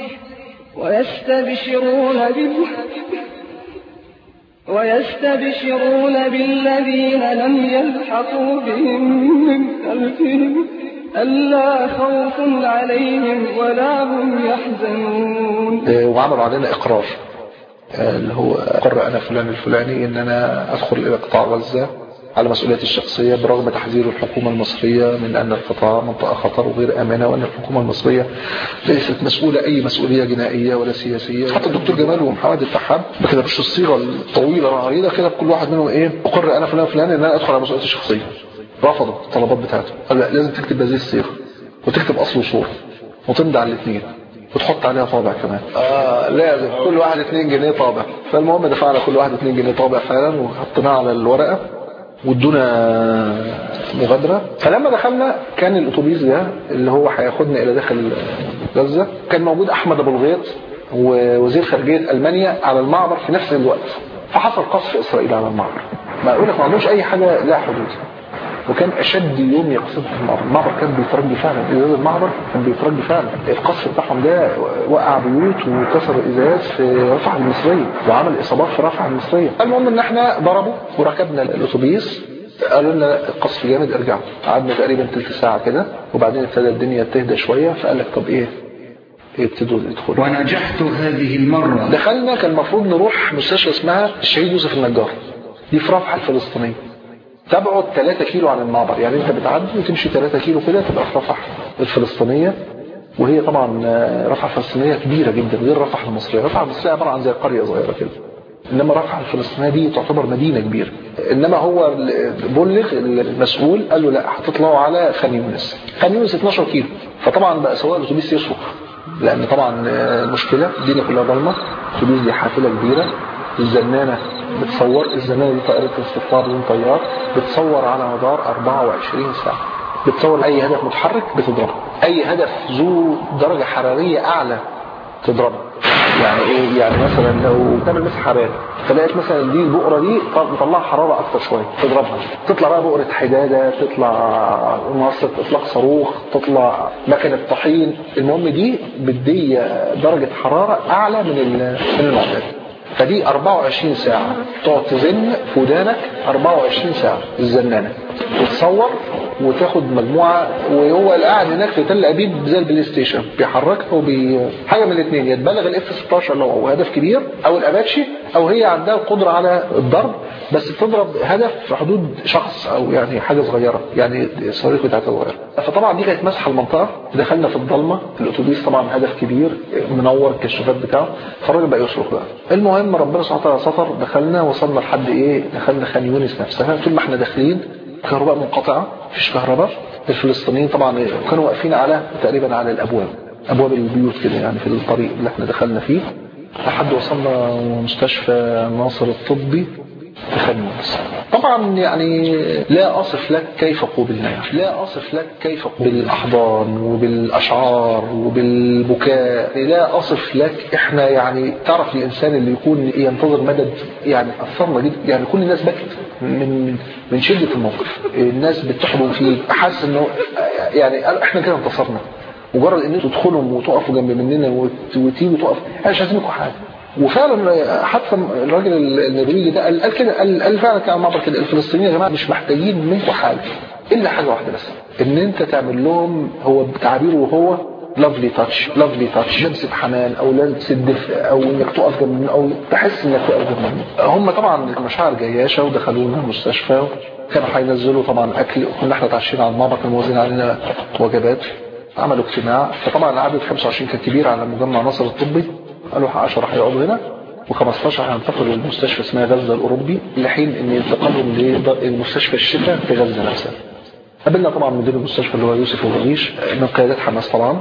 ويستبشرون بالذين لم يلحقوا بهم من خلفهم ألا خوف عليهم ولا هم يحزنون. وعملوا علينا إقرار، اللي هو أقر أنا فلان الفلاني إن أنا أدخل إلى قطاع غزة على مسؤوليتي الشخصية برغم تحذير الحكومة المصرية من أن القطاع منطقة خطر وغير آمنة، وأن الحكومة المصرية ليست مسؤولة أي مسؤولية جنائية ولا سياسية. حتى الدكتور جمال ومحمد الفحام ما كتبوش الصيغة الطويلة العريضة كده، كل واحد منهم إيه أقر أنا فلان الفلاني إن أنا أدخل على مسؤوليتي الشخصية. رفضوا الطلبات بتاعته، قال لا لازم تكتب هذه الصيغة وتكتب أصل وصورة وتمضي على الاثنين وتحط عليها طابع كمان. لازم كل واحد 2 جنيه طابع. فالمهم دفعنا كل واحد 2 جنيه طابع فعلا وحطيناه على الورقة وادونا مغادرة. فلما دخلنا كان الأتوبيس ده اللي هو هياخدنا إلى داخل غزة كان موجود أحمد أبو الغيط ووزير خارجية ألمانيا على المعبر في نفس الوقت. فحصل قصف إسرائيل على المعبر، ما أقولك ما عندوش أي حاجة لا حدود، وكان أشد يوم يقصف المعبر كان بيترج فعلا، إزاز المعبر كان بيترج فعلا. القصف بتاعهم ده وقع بيوت وكسر إزاز في رفح المصرية وعمل إصابات في رفح المصرية. المهم إن احنا ضربوا وركبنا الأتوبيس، قالوا لنا القصف جامد ارجعوا. قعدنا تقريبا 3 ساعة كده وبعدين ابتدى الدنيا تهدى شوية، فقال لك طب إيه ابتدوا يدخلوا. ونجحت هذه المرة. دخلنا كان المفروض نروح مستشفى اسمها الشهيد يوسف النجار، دي في رفح الفلسطينية، تبعد 3 كيلو عن المعبر. يعني انت بتعدي وتمشي 3 كيلو كده تبقى في رفح الفلسطينية. وهي طبعا رفح الفلسطينية كبيرة جدا غير رفح المصرية. رفح المصرية عبارة عن زي قرية صغيرة كده، انما رفح الفلسطينية دي تعتبر مدينة كبيرة. انما هو بلغ المسؤول قال له لا هتطلعوا على خان يونس. خان يونس 12 كيلو. فطبعا بقى سواق الاتوبيس يصرخ، لان طبعا المشكلة الدنيا كلها ضلمة، الاتوبيس دي حافلة كبيرة، الزنانة بتصور، الزنانة دي طائرة استطلاع بدون طيار بتصور على مدار 24 ساعة، بتصور اي هدف متحرك بتضربه. اي هدف ذو درجة حرارية اعلى تضربه. يعني ايه؟ يعني مثلا لو تعمل مسح بال فلقيت مثلا دي البقرة دي مطلعها حرارة اكتر شوية تضربها، تطلع بقى بقرة حدادة، تطلع منصة اطلاق صاروخ، تطلع مكنة طحين، المهم دي بدي درجة حرارة اعلى من المعتاد. فدي 24 ساعة تقعد تزن في ودانك 24 ساعة الزنانة وتصور وتاخد مجموعة، وهو قاعد هناك في تل أبيب زي البلاي ستيشن بيحركها حاجة من الاثنين، يتبلغ الاف 16 لو هو هدف كبير او الاباتشي، او هي عندها القدرة على الضرب بس بتضرب هدف في حدود شخص او يعني حاجة صغيرة، يعني الصواريخ بتاعتها صغيرة. فطبعا دي كانت مسحة المنطقة، دخلنا في الضلمة في الاتوبيس، طبعا هدف كبير منور الكشافات بتاعه، فالراجل بقى يصرخ بقى. المهم ربنا سبحانه وتعالى ستر، دخلنا وصلنا لحد ايه، دخلنا خان يونس نفسها. طول ما احنا داخلين كهرباء منقطعة، مفيش كهرباء. الفلسطينيين طبعا كانوا واقفين على تقريبا على ابواب البيوت كده، يعني في الطريق اللي احنا دخلنا فيه لحد وصلنا مستشفى ناصر الطبي في خان يونس. طبعا يعني لا أصف لك كيف قوبلنا، يعني لا أصف لك كيف بالأحضان وبالأشعار وبالبكاء، لا أصف لك. احنا يعني تعرف الإنسان اللي يكون ينتظر مدد، يعني أثرنا جدا، يعني كل الناس بكت من شدة الموقف، الناس بتحضن فيه، حاسس انه يعني احنا كده انتصرنا. مجرد ان انتوا تدخلوا وتقفوا جنب مننا وتيجوا تقف، احنا مش عايزين منكم حاجه. وفعلا حتى الراجل النرويجي ده قال كده، قال فعلا كان معبر كده، الفلسطينيين يا جماعه مش محتاجين منكم حاجه الا حاجه واحده بس، ان انت تعمل لهم، هو بتعبيره وهو لافلي تاتش، لافلي تاتش، لمسه حنان او لمسه دفء او انك تقف جنب، او تحس انك واقف جنب. هم طبعا مشاعر جياشه ودخلونا المستشفى، كانوا هينزلوا طبعا اكل، كنا احنا اتعشينا على المعبر، كانوا موزعين علينا وجبات. عملوا اجتماع، فطبعا عدد 25 كان كبير على مجمع ناصر الطبي، قالوا 10 هيقعدوا هنا و15 هينتقلوا للمستشفى اسمها غزة الأوروبي لحين ان ينتقلوا للمستشفى الشفاء في غزة نفسها. قابلنا طبعا مدير المستشفى اللي هو يوسف الغريش من قيادات حماس. طبعا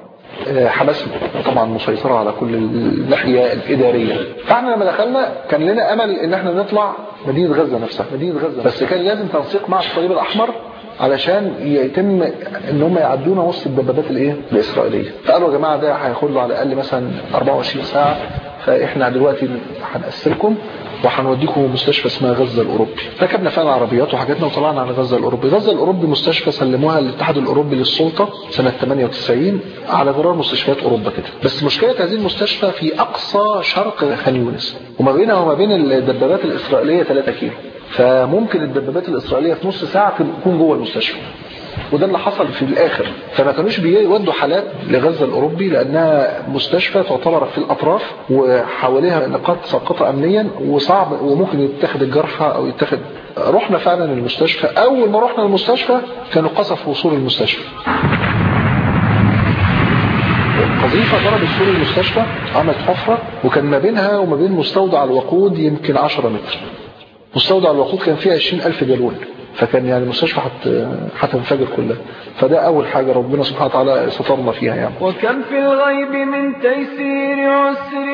حماس طبعا مسيطرة على كل الناحية الإدارية. فاحنا لما دخلنا كان لنا أمل ان احنا نطلع مدينة غزة نفسها، بس كان لازم تنسيق مع الصليب الأحمر علشان يتم ان هم يعدونا وسط الدبابات الاسرائيليه. فقالوا يا جماعه ده هياخد له على الاقل مثلا 24 ساعه، فاحنا دلوقتي هنقسمكم وهنوديكم مستشفى اسمها غزة الأوروبي. ركبنا فعلا عربيات وحاجاتنا وطلعنا على غزة الأوروبي. غزة الأوروبي مستشفى سلموها للاتحاد الأوروبي للسلطة سنة 98 على غرار مستشفيات أوروبا كده. بس مشكلة هذه المستشفى في أقصى شرق خان يونس، وما بينها وما بين الدبابات الإسرائيلية 3 كيلو، فممكن الدبابات الإسرائيلية في نص ساعة تكون جوه المستشفى. وده اللي حصل في الآخر. فما كانوش بيودوا حالات لغزة الأوروبي لأنها مستشفى تعتبر في الأطراف وحواليها نقاط ساقطة أمنيا وصعب وممكن يتخذ الجرحى أو يتخذ. رحنا فعلا المستشفى. أول ما رحنا المستشفى كانوا قصفوا وصول المستشفى. قذيفة ضربت سور المستشفى، عملت حفرة، وكان ما بينها وما بين مستودع الوقود يمكن 10 متر. مستودع الوقود كان فيه 20,000 جالون، فكان يعني المستشفى هتنفجر كلها. فده أول حاجة ربنا سبحانه وتعالى سترنا فيها يعني. وكم في الغيب من تيسير عسر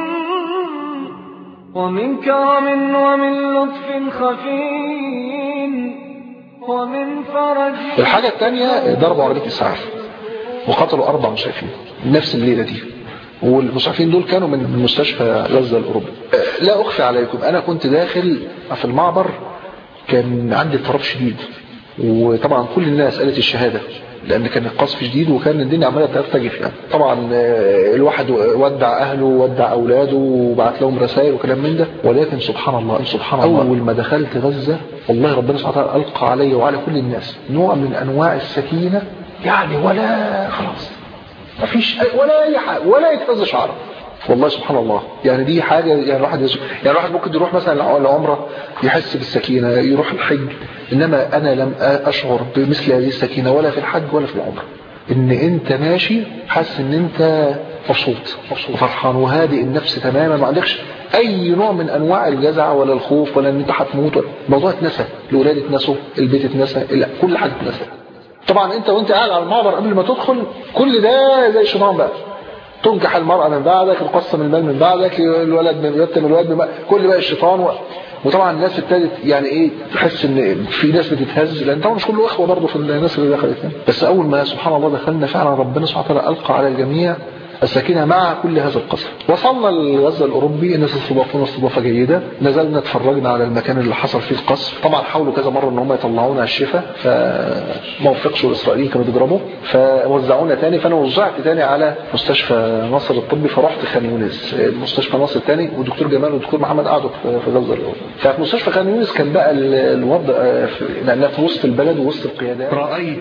ومن كرم ومن لطف خفي ومن فرج. الحاجة الثانية ضربوا عربية إسعاف وقتلوا 4 مسعفين نفس الليلة دي، والمسعفين دول كانوا من مستشفى غزة الأوروبي. لا أخفي عليكم، أنا كنت داخل في المعبر كان عندي اضطراب شديد، وطبعا كل الناس قالت الشهادة لأن كان القصف شديد وكان الدنيا عمالة ترتجف يعني. طبعا الواحد ودع أهله وودع أولاده وبعت لهم رسائل وكلام من ده، ولكن سبحان الله أول ما دخلت غزة والله ربنا سبحانه وتعالى ألقى علي وعلى كل الناس نوع من أنواع السكينة، يعني ولا خلاص مفيش ولا أي حاجة ولا يتفز شعره والله سبحان الله. يعني دي حاجة يعني الواحد ممكن يروح مثلا لعمرة يحس بالسكينة، يروح الحج، إنما أنا لم أشعر بمثل هذه السكينة ولا في الحج ولا في العمرة. إن أنت ماشي حاسس إن أنت مبسوط وفرحان وهادئ النفس تماما، ما عندكش أي نوع من أنواع الجزع ولا الخوف ولا إن أنت هتموت. الموضوع اتنسى، الأولاد اتنسوا، البيت اتنسى، كل حاجة اتنسى. طبعا أنت وأنت قاعد على المعبر قبل ما تدخل كل ده زي الشيطان بقى، تنكح المرأة من بعدك، تقسم المال من بعدك، الولد من يتم الولد كل بقى الشيطان وطبعا الناس ابتدت يعني ايه تحس ان في ناس بتتهز، لان طبعا مش كله اخوه برضه في الناس اللي دخلت. بس اول ما سبحان الله دخلنا فعلا ربنا سبحانه وتعالى القى على الجميع السكينة مع كل هذا القصر. وصلنا للغزة الأوروبي، الناس استضافونا استضافة جيدة، نزلنا اتفرجنا على المكان اللي حصل فيه القصف. طبعا حاولوا كذا مرة ان هم يطلعونا على الشفا، فما وفقش، الإسرائيليين كانوا بيضربوا فوزعونا تاني. فأنا وزعت تاني على مستشفى ناصر الطبي، فرحت خان يونس مستشفى ناصر تاني، والدكتور جمال والدكتور محمد قعدوا في غزة الأولى. ففي مستشفى خان يونس كان بقى الوضع لأنها في وسط البلد ووسط القيادات.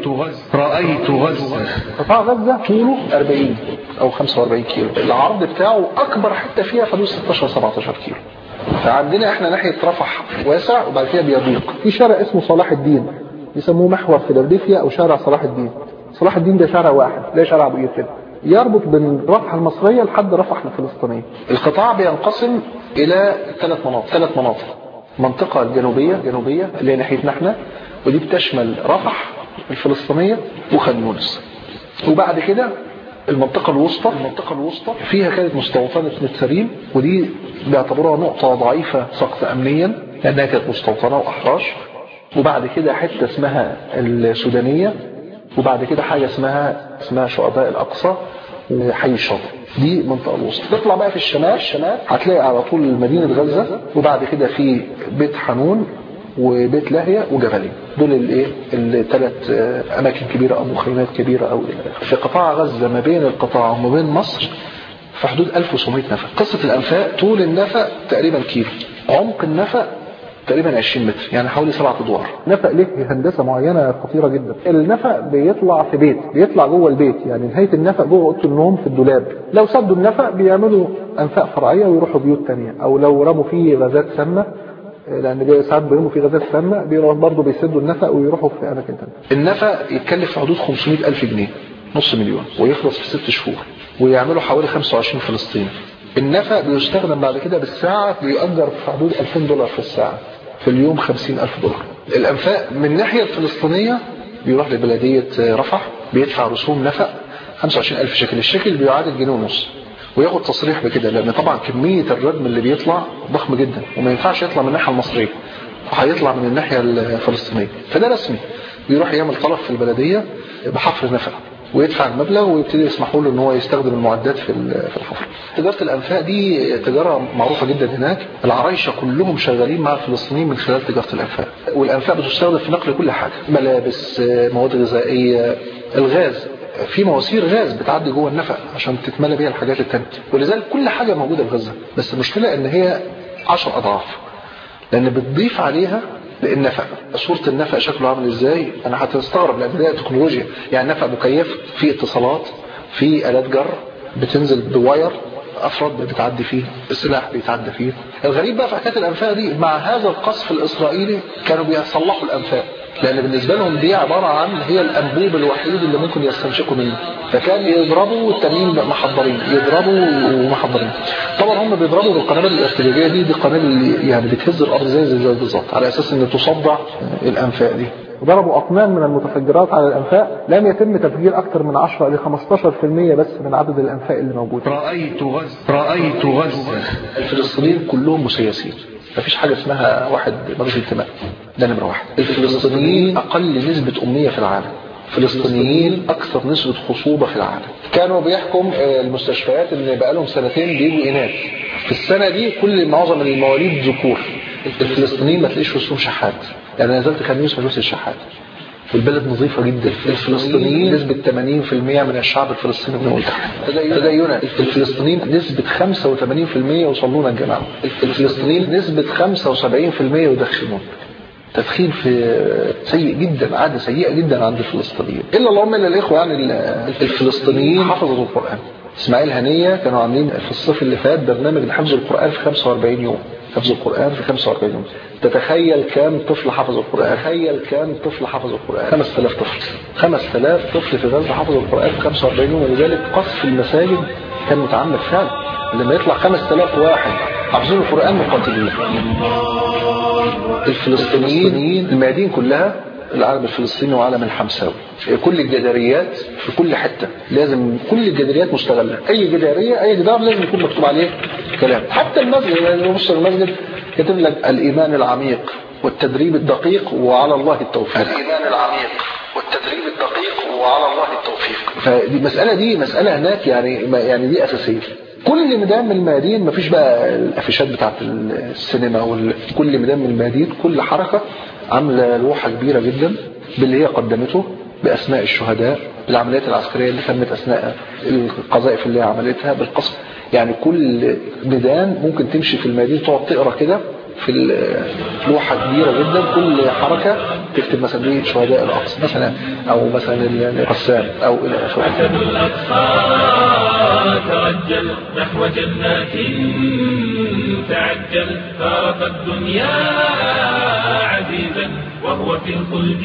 رأيت غزة قطاع غزة طوله 40 أو 45 كيلو، العرض بتاعه أكبر حتة فيها حدود 16-17 كيلو. فعندنا احنا ناحية رفح واسع وبعد كده بيضيق. في شارع اسمه صلاح الدين يسموه محور فيلادلفيا أو شارع صلاح الدين. صلاح الدين ده شارع واحد، ده شارع أبو قير كده، يربط بين رفح المصرية لحد رفح الفلسطينية. القطاع بينقسم إلى ثلاث مناطق. منطقة جنوبية اللي هي ناحيتنا احنا، ودي بتشمل رفح الفلسطينية وخان يونس. وبعد كده المنطقة الوسطى فيها كانت مستوطنة نتسرين، ودي بيعتبروها نقطة ضعيفة سقط أمنيا لأنها كانت مستوطنة وأحراش. وبعد كده حتة اسمها السودانية، وبعد كده حاجة اسمها شهداء الأقصى وحي الشاطئ. دي منطقة الوسطى. تطلع بقى في الشمال هتلاقي على طول مدينة غزة، وبعد كده في بيت حنون وبيت لاهية وجبلين. دول الثلاث أماكن كبيرة أو مخيمات كبيرة أو في قطاع غزة. ما بين القطاع وما بين مصر في حدود 1700 نفق. قصة الأنفاق، طول النفق تقريبا كيلو، عمق النفق تقريبا 20 متر، يعني حوالي 7 أدوار. نفق له هندسة معينة خطيرة جدا. النفق بيطلع في بيت، بيطلع جوه البيت، يعني نهاية النفق جوه أوضة النوم في الدولاب. لو سدوا النفق بيعملوا أنفاق فرعية ويروحوا بيوت تانية، أو لو رموا فيه غازات سامة، لأن ساعات بيرموا فيه غازات سامة، بيروحوا برضه بيسدوا النفق ويروحوا في أماكن تانية. النفق يتكلف في حدود 500,000 جنيه، نص مليون، ويخلص في 6 شهور، ويعملوا حوالي 25 فلسطيني. النفق بيستخدم بعد كده بالساعة، بيؤجر في حدود $2000 في الساعة، في اليوم $50,000. الأنفاق من الناحية الفلسطينية بيروح لبلدية رفح، بيدفع رسوم نفق 25,000 شكل. الشكل بيعادل جنيه ونص، وياخد تصريح بكده، لأن طبعا كمية الردم اللي بيطلع ضخم جدا، وما ينفعش يطلع من الناحية المصرية، وهيطلع من الناحية الفلسطينية. فده رسمي، بيروح يعمل طلب في البلدية بحفر نفق، ويدفع المبلغ، ويبتدي يسمحوا له ان هو يستخدم المعدات في الحفر. تجارة الأنفاق دي تجارة معروفة جدا هناك. العرايشة كلهم شغالين مع الفلسطينيين من خلال تجارة الأنفاق. والأنفاق بتستخدم في نقل كل حاجة، ملابس، مواد غذائية، الغاز، في مواسير غاز بتعدي جوه النفق عشان تتملى بيها الحاجات التانية. ولذلك كل حاجة موجودة في غزة، بس المشكلة ان هي 10 أضعاف، لأن بتضيف عليها النفق. صورة النفق شكله عامل ازاي انا هتستغرب، لان ده تكنولوجيا. يعني نفق مكيف، في اتصالات، في آلات جر بتنزل بواير، افراد بتعدي فيه، السلاح بيتعدى فيه. الغريب بقى في حكايه الانفاق دي، مع هذا القصف الاسرائيلي كانوا بيصلحوا الانفاق، لان بالنسبه لهم دي عباره عن هي الانبوب الوحيد اللي ممكن يستنشقوا منه. فكان يضربوا والتانيين محضرين، يضربوا ومحضرين. طبعا هم بيضربوا بالقنابل الارتجاجيه دي قنابل يعني بتهز الارض زي بالظبط، على اساس ان تصدع الانفاق دي. ضربوا أطنان من المتفجرات على الأنفاق، لم يتم تفجير أكثر من 10 ل 15% بس من عدد الأنفاق اللي موجود. رأيت غزة. الفلسطينيين كلهم مسيسين، مفيش حاجة اسمها واحد ملوش انتماء، ده نمرة واحد. الفلسطينيين أقل نسبة أمية في العالم، الفلسطينيين أكثر نسبة خصوبة في العالم. كانوا بيحكم المستشفيات إن بقالهم سنتين بيجوا إناث، في السنة دي كل معظم المواليد ذكور. الفلسطينيين ما تلاقيش رسوم شحات، يعني نزلت خان يونس ما فيش الشحات، والبلد نظيفة جدا. الفلسطينيين نسبة 80% من الشعب الفلسطيني بنقول تدينا. الفلسطينيين نسبة 85% يوصلون الجامعة. الفلسطينيين نسبة 75% يدخنون. تدخين في سيء جدا، عادة سيئة جدا عند الفلسطينيين. إلا اللهم إلا الإخوة، يعني الفلسطينيين حفظوا القرآن. إسماعيل هنية كانوا عاملين في الصيف اللي فات برنامج لحفظ القرآن في 45 يوم. حفظ القرآن في 45 يوم. تتخيل كام طفل حفظ القرآن؟ 5000 طفل. 5000 طفل في غزة حفظوا القرآن في 45 يوم. ولذلك قصف المساجد كان متعمد فعلا. لما يطلع 5000 واحد حافظين القرآن مقاتلين. الفلسطينيين الميادين كلها، العالم الفلسطيني وعالم الحمساوي، كل الجداريات في كل حتة لازم، كل الجداريات مستغلة. أي جدارية، أي جدار لازم يكون مكتوب عليه كلام. حتى المسجد، يعني نبص المسجد كاتب لك الإيمان العميق والتدريب الدقيق وعلى الله التوفيق. الإيمان العميق والتدريب الدقيق وعلى الله التوفيق. فدي مسألة هناك يعني دي أساسية. كل ميدان من الميادين، مفيش بقى الافيشات بتاعت السينما كل ميدان من الميادين كل حركة عاملة لوحة كبيرة جدا باللي هي قدمته، بأسماء الشهداء، بالعمليات العسكرية اللي تمت أثناء القذائف اللي عملتها، بالقصف. يعني كل ميدان ممكن تمشي في الميادين تقعد تقرأ كده في لوحة كبيرة جدا، كل حركة تكتب مثلا دي شهداء الأقصى مثلا، أو مثلا القسام، أو إلى آخره. ترجل نحو جنات تعجل، فارق الدنيا عزيزا وهو في الخلد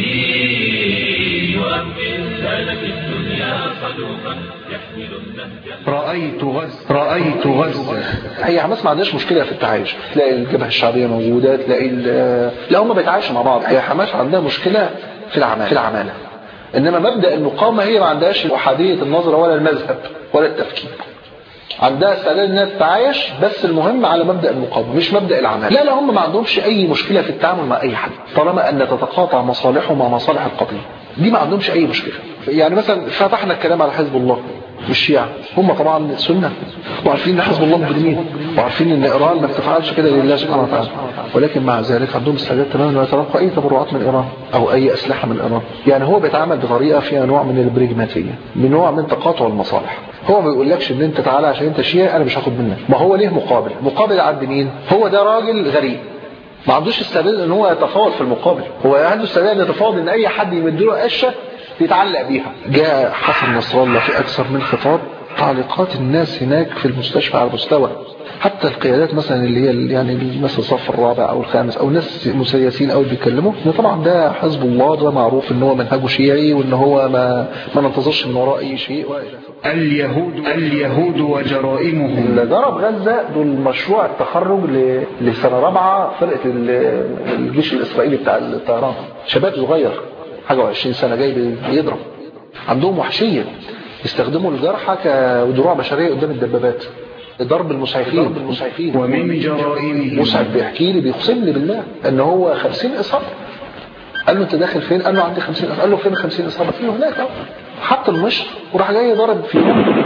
يؤمن، كان في الدنيا صدوقا يحمل النهج. رأيت غزة. هي حماس ما عندهاش مشكلة في التعايش، تلاقي الجبهة الشعبية موجودة، تلاقي لا هم بيتعايشوا مع بعض. هي حماس عندها مشكلة في العمالة، إنما مبدأ المقاومة هي ما عندهاش أحادية النظرة ولا المذهب ولا التفكير. عندها استعداد انها تتعايش، بس المهم على مبدأ المقاومة مش مبدأ العمل. لا هم ما عندهمش اي مشكلة في التعامل مع اي حد طالما ان تتقاطع مصالحهم مع مصالح القضية. دي ما عندهمش اي مشكلة. يعني مثلا فتحنا الكلام على حزب الله والشيعة، هم طبعا السنة وعارفين ان حزب الله مجرمين، وعارفين ان ايران ما بتفعلش كده لله سبحانه وتعالى، ولكن مع ذلك عندهم استعداد تماما يتلقى اي تبرعات من ايران او اي اسلحة من ايران. يعني هو بيتعامل بطريقة فيها نوع من البريجماتية، من نوع من تقاطع المصالح. هو ما بيقولكش ان انت تعالى عشان انت شيعي انا مش هاخد منك، ما هو ليه مقابل عند مين؟ هو ده راجل غريب ما عندوش استعداد ان هو يتفاوض في المقابل، هو عنده استعداد يتفاوض ان اي حد يمدله قشه يتعلق بيها. جاء حسن نصر الله في اكثر من خطاب، تعليقات الناس هناك في المستشفى على المستوى، حتى القيادات مثلا اللي هي يعني مثلا الصف الرابع او الخامس او ناس مسيسين او بيتكلموا ان طبعا ده حزب الله، ده معروف ان هو منهجه شيعي وان هو ما ننتظرش من وراء اي شيء. اليهود وجرائمهم. اللي ضرب غزة دول مشروع التخرج لسنة رابعة فرقة الجيش الإسرائيلي بتاع الطيران، شباب صغير حاجة 20 سنة جاي بيضرب. عندهم وحشية، يستخدموا الجرحى كدروع بشرية قدام الدبابات. ضرب المسعفين. ومن جرائمهم. مسعف بيحكي لي بيقسم لي بالله ان هو 50 إصابة. قال له انت داخل فين؟ قال له عندي 50 إصابة. قال له فين 50 إصابة؟ قال له هناك اهو. حط المشط وراح جاي ضرب فيه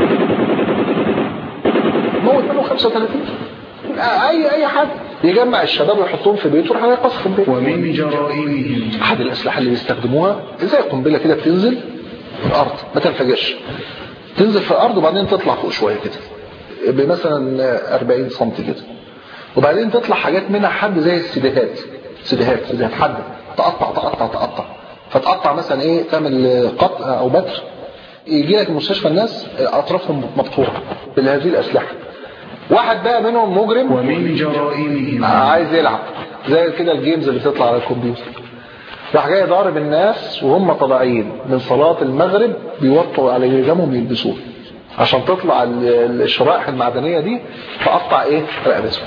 موت منه 35. اي حد يجمع الشباب ويحطهم في بيته وراح يقصف البيت. ومن جرائمهم. احد الاسلحه اللي بيستخدموها زي قنبله كده، بتنزل في الارض ما تنفجرش، تنزل في الارض وبعدين تطلع فوق شويه كده بمثلا 40 سم كده، وبعدين تطلع حاجات منها حد زي السديهات حد تقطع فتقطع مثلا ايه، تعمل قطع او بتر، يجي لك المستشفى الناس اطرافهم مقطوعه بهذه الاسلحه. واحد بقى منهم مجرم ومن جرائمهم عايز يلعب زي كده الجيمز اللي بتطلع على الكمبيوتر، راح جاي ضارب الناس وهم طالعين من صلاه المغرب بيوطوا على جزمهم يلبسوه عشان تطلع الشرائح المعدنيه دي تقطع ايه رقبتهم.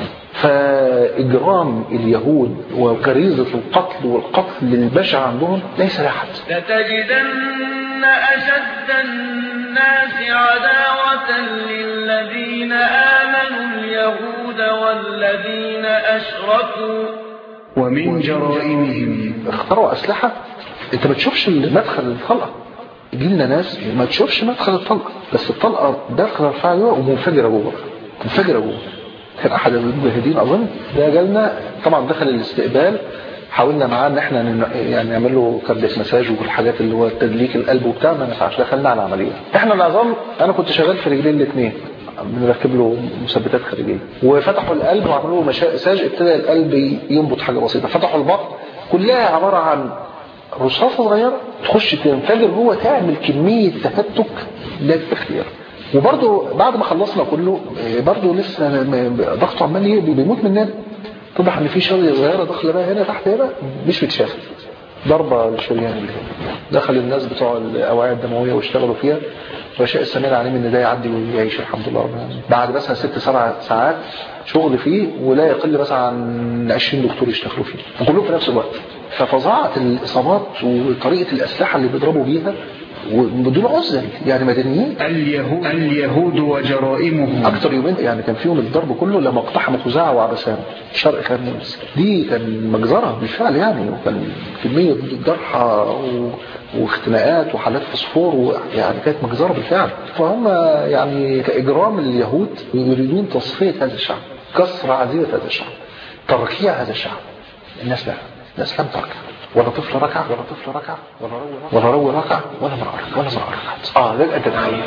فإجرام اليهود وغريزة القتل والقتل البشع عندهم ليس لأحد. لتجدن أشد الناس عداوة للذين آمنوا اليهود والذين أشركوا. ومن جرائمهم. اخترعوا أسلحة انت ما تشوفش مدخل الطلقة. جيلنا ناس ما تشوفش مدخل الطلقة، بس الطلقة داخله الفعل ومنفجرة جوه. كان احد المجاهدين اظن ده جالنا طبعا، دخل الاستقبال حاولنا معاه ان احنا يعني نعمل له كاردياك مساج والحاجات اللي هو تدليك القلب وبتاع، ما نفعش. دخلنا على عمليه. احنا العظام انا كنت شغال في رجلين الاثنين بنركب له مثبتات خارجيه، وفتحوا القلب وعملوا له مساج، ابتدى القلب ينبض حاجه بسيطه، فتحوا البطن كلها عباره عن رصاصه صغيره تخش تنفجر جوه، تعمل كميه تفتك لا تخيل. وبرضه بعد ما خلصنا كله برضه لسه ضغطه عمال بيموت مننا. طبعا ان في شرية صغيره داخله بقى هنا تحت هنا مش بتشاف، ضربه للشريان اللي هنا. دخل الناس بتوع الاوعيه الدمويه واشتغلوا فيها، وشاء السميع العليم ان ده يعدي ويعيش الحمد لله رب العالمين. بعد مثلا 6-7 ساعات شغل فيه، ولا يقل مثلا عن 20 دكتور يشتغلوا فيه وكلهم في نفس الوقت. ففظاعه الاصابات وطريقه الاسلحه اللي بيضربوا بيها وبدون عزل يعني مدنيين. اليهود وجرائمهم اكتر يومين يعني كان فيهم الضرب كله لما اقتحموا خزاعة وعبسان شرق خان يونس. دي كان مجزرة بالفعل يعني، وكان كمية جرحى واختناقات وحالات فسفور يعني كانت مجزرة بالفعل. فهم يعني كإجرام اليهود يريدون تصفية هذا الشعب، كسر عزيمة هذا الشعب، تركيع هذا الشعب. الناس لم تركع، ولا طفل ركع ولا روي ركع ولا مرأة ركعت. لك أنت تخيل.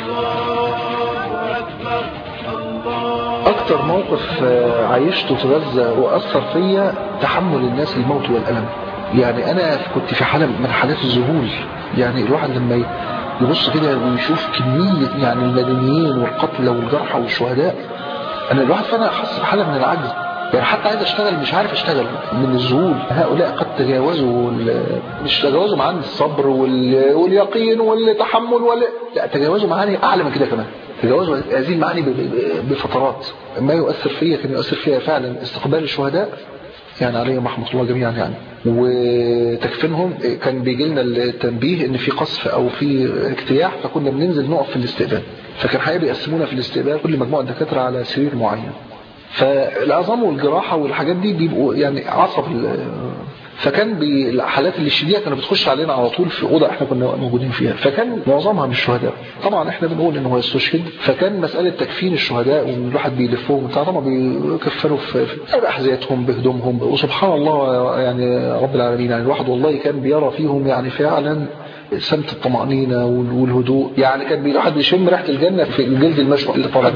أكتر موقف عايشته في غزة وأثر فيا تحمل الناس الموت والألم. يعني أنا كنت في حالة من حالات الذهول. يعني الواحد لما يبص كده ويشوف كمية يعني المدنيين والقتلى والجرحى والشهداء، أنا الواحد فأنا حس بحالة من العجز. يعني حتى عايز اشتغل مش عارف اشتغل من الذهول. هؤلاء قد تجاوزوا، مش تجاوزوا معاني الصبر واليقين والتحمل لا، تجاوزوا معاني اعلى من كده كمان. تجاوزوا هذه المعاني بفترات. ما يؤثر فيا كان يؤثر فيها فعلا استقبال الشهداء يعني عليهم رحمة الله جميعا يعني، وتكفينهم. كان بيجي لنا التنبيه ان في قصف او في اجتياح، فكنا بننزل نقف في الاستقبال. فكان حقيقة بيقسمونا في الاستقبال كل مجموعة دكاترة على سرير معين. فالعظام والجراحة والحاجات دي بيبقوا يعني عصب. فكان الحالات اللي الشديدة كانت بتخش علينا على طول في أوضة احنا كنا موجودين فيها، فكان معظمها مش شهداء. طبعا احنا بنقول انه هو يستشهد، فكان مسألة تكفين الشهداء وان الواحد بيلفوهم طبعا بيكفنوا في بأحذيتهم بهدومهم. وسبحان الله يعني رب العالمين، يعني الواحد والله كان بيرى فيهم يعني فعلا سمت الطمأنينة والهدوء. يعني كان الواحد بيشم ريحة الجنة في الجلد المشوى اللي طالع،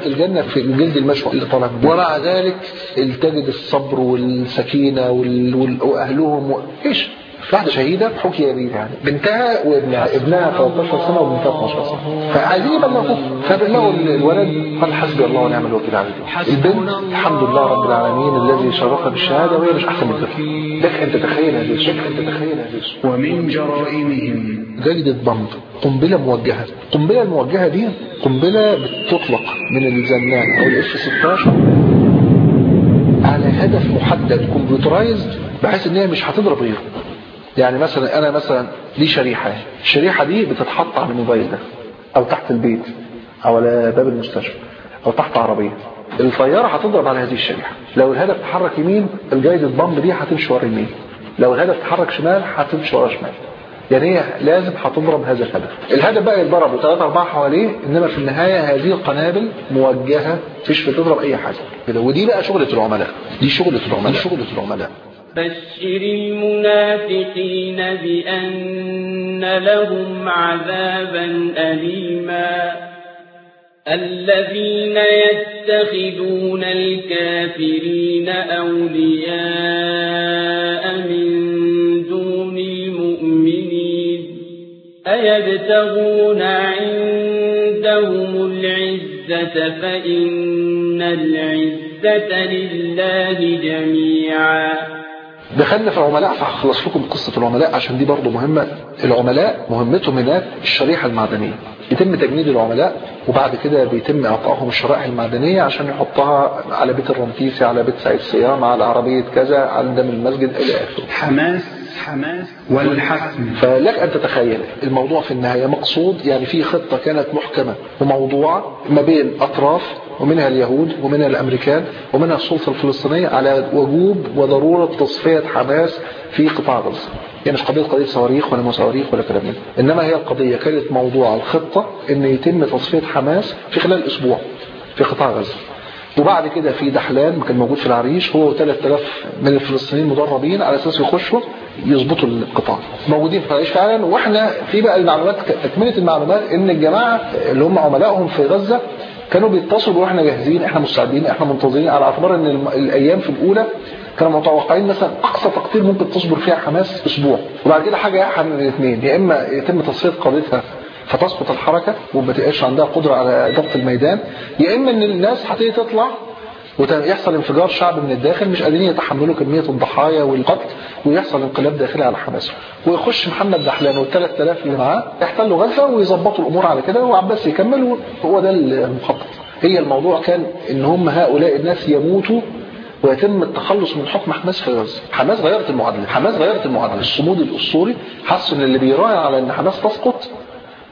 ومع ذلك التجد الصبر والسكينة وأهلهم إيش. واحدة شهيدة حكي بيه يعني بنتها وابنها 13 سنة وبنتها 12 سنة، فعايزين يبلغوا، فبلغوا الولد قال حسبي الله ونعم الوكيل عليه. البنت الحمد لله رب العالمين الذي شرفها بالشهادة وهي مش أحسن من كده. لك أنت تخيل هذه الشيء. ومن جرائمهم جلدة بمب، قنبلة موجهة. القنبلة الموجهة دي قنبلة بتطلق من الزنان أو الF-16 على هدف محدد كمبيوترايزد، بحيث ان هي مش هتضرب غيره. يعني مثلا انا دي شريحة، الشريحة دي بتتحط على الموبايل ده او تحت البيت او على باب المستشفى او تحت عربية. الطيارة هتضرب على هذه الشريحة. لو الهدف تحرك يمين الجايدة بامب دي هتمشي ورا يمين، لو الهدف تحرك شمال هتمشي ورا شمال. يعني هي لازم هتضرب هذا الهدف بقى يتضرب 3-4 حواليه، انما في النهاية هذه القنابل موجهة مش بتضرب اي حاجة كده. ودي بقى شغلة العملاء، دي شغلة العملاء. بشر المنافقين بأن لهم عذابا أليما الذين يتخذون الكافرين أولياء من دون المؤمنين أيبتغون عندهم العزة فإن العزة لله جميعا. دخلنا في العملاء، فهخلص لكم قصة العملاء عشان دي برضو مهمة. العملاء مهمتهم هناك الشريحة المعدنية، يتم تجنيد العملاء وبعد كده بيتم اعطائهم الشرائح المعدنية عشان يحطها على بيت الرمتيسي، على بيت سعيد صيام، على عربية كذا، على دم المسجد إلى آخره. حماس والحسم. فلك أن تتخيل الموضوع في النهاية مقصود، يعني في خطة كانت محكمة وموضوعة ما بين أطراف، ومنها اليهود ومنها الأمريكان ومنها السلطة الفلسطينية، على وجوب وضرورة تصفية حماس في قطاع غزة. يعني مش قضية صواريخ ولا مصواريخ ولا كلام من، إنما هي القضية كانت موضوع الخطة إن يتم تصفية حماس في خلال أسبوع في قطاع غزة. وبعد كده في دحلان كان موجود في العريش، هو 3000 من الفلسطينيين مدربين على أساس يخشوا يضبطوا القطاع، موجودين في العريش فعلا. واحنا في بقى المعلومات، تكملة المعلومات ان الجماعة اللي هم عملائهم في غزة كانوا بيتصلوا واحنا جاهزين، احنا مستعدين، احنا منتظرين، على اعتبار ان الايام في الاولى كانوا متوقعين مثلا اقصى تقدير ممكن تصبر فيها حماس اسبوع، وبعد كده حاجة يحل من الاثنين، يا اما يتم تصفية قضيتها فتسقط الحركة وما تبقاش عندها قدرة على إدارة الميدان، يا اما ان الناس هتيجي تطلع ويحصل انفجار شعب من الداخل مش قادرين يتحملوا كمية الضحايا والقتل، ويحصل انقلاب داخلي على حماس، ويخش محمد دحلان وال3000 اللي معاه يحتلوا غزة ويظبطوا الامور على كده، وعباس يكمل. هو ده المخطط. هي الموضوع كان ان هم هؤلاء الناس يموتوا ويتم التخلص من حكم حماس في غزة. حماس غيرت المعادلة، الصمود الأسطوري حس ان اللي بيراهن على ان حماس تسقط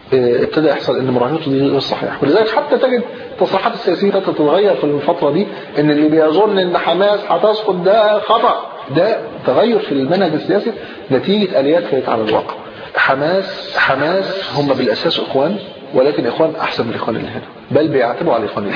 ابتدى يحصل ان مراهنته دي غير صحيحه. ولذلك حتى تجد تصريحات السياسيين تتغير في الفتره دي، ان اللي بيظن ان حماس هتسقط ده خطا، ده تغير في المنهج السياسي نتيجه اليات كانت على الواقع. حماس هم بالاساس اخوان، ولكن اخوان احسن من الاخوان اللي هنا، بل بيعتبروا على الاخوان.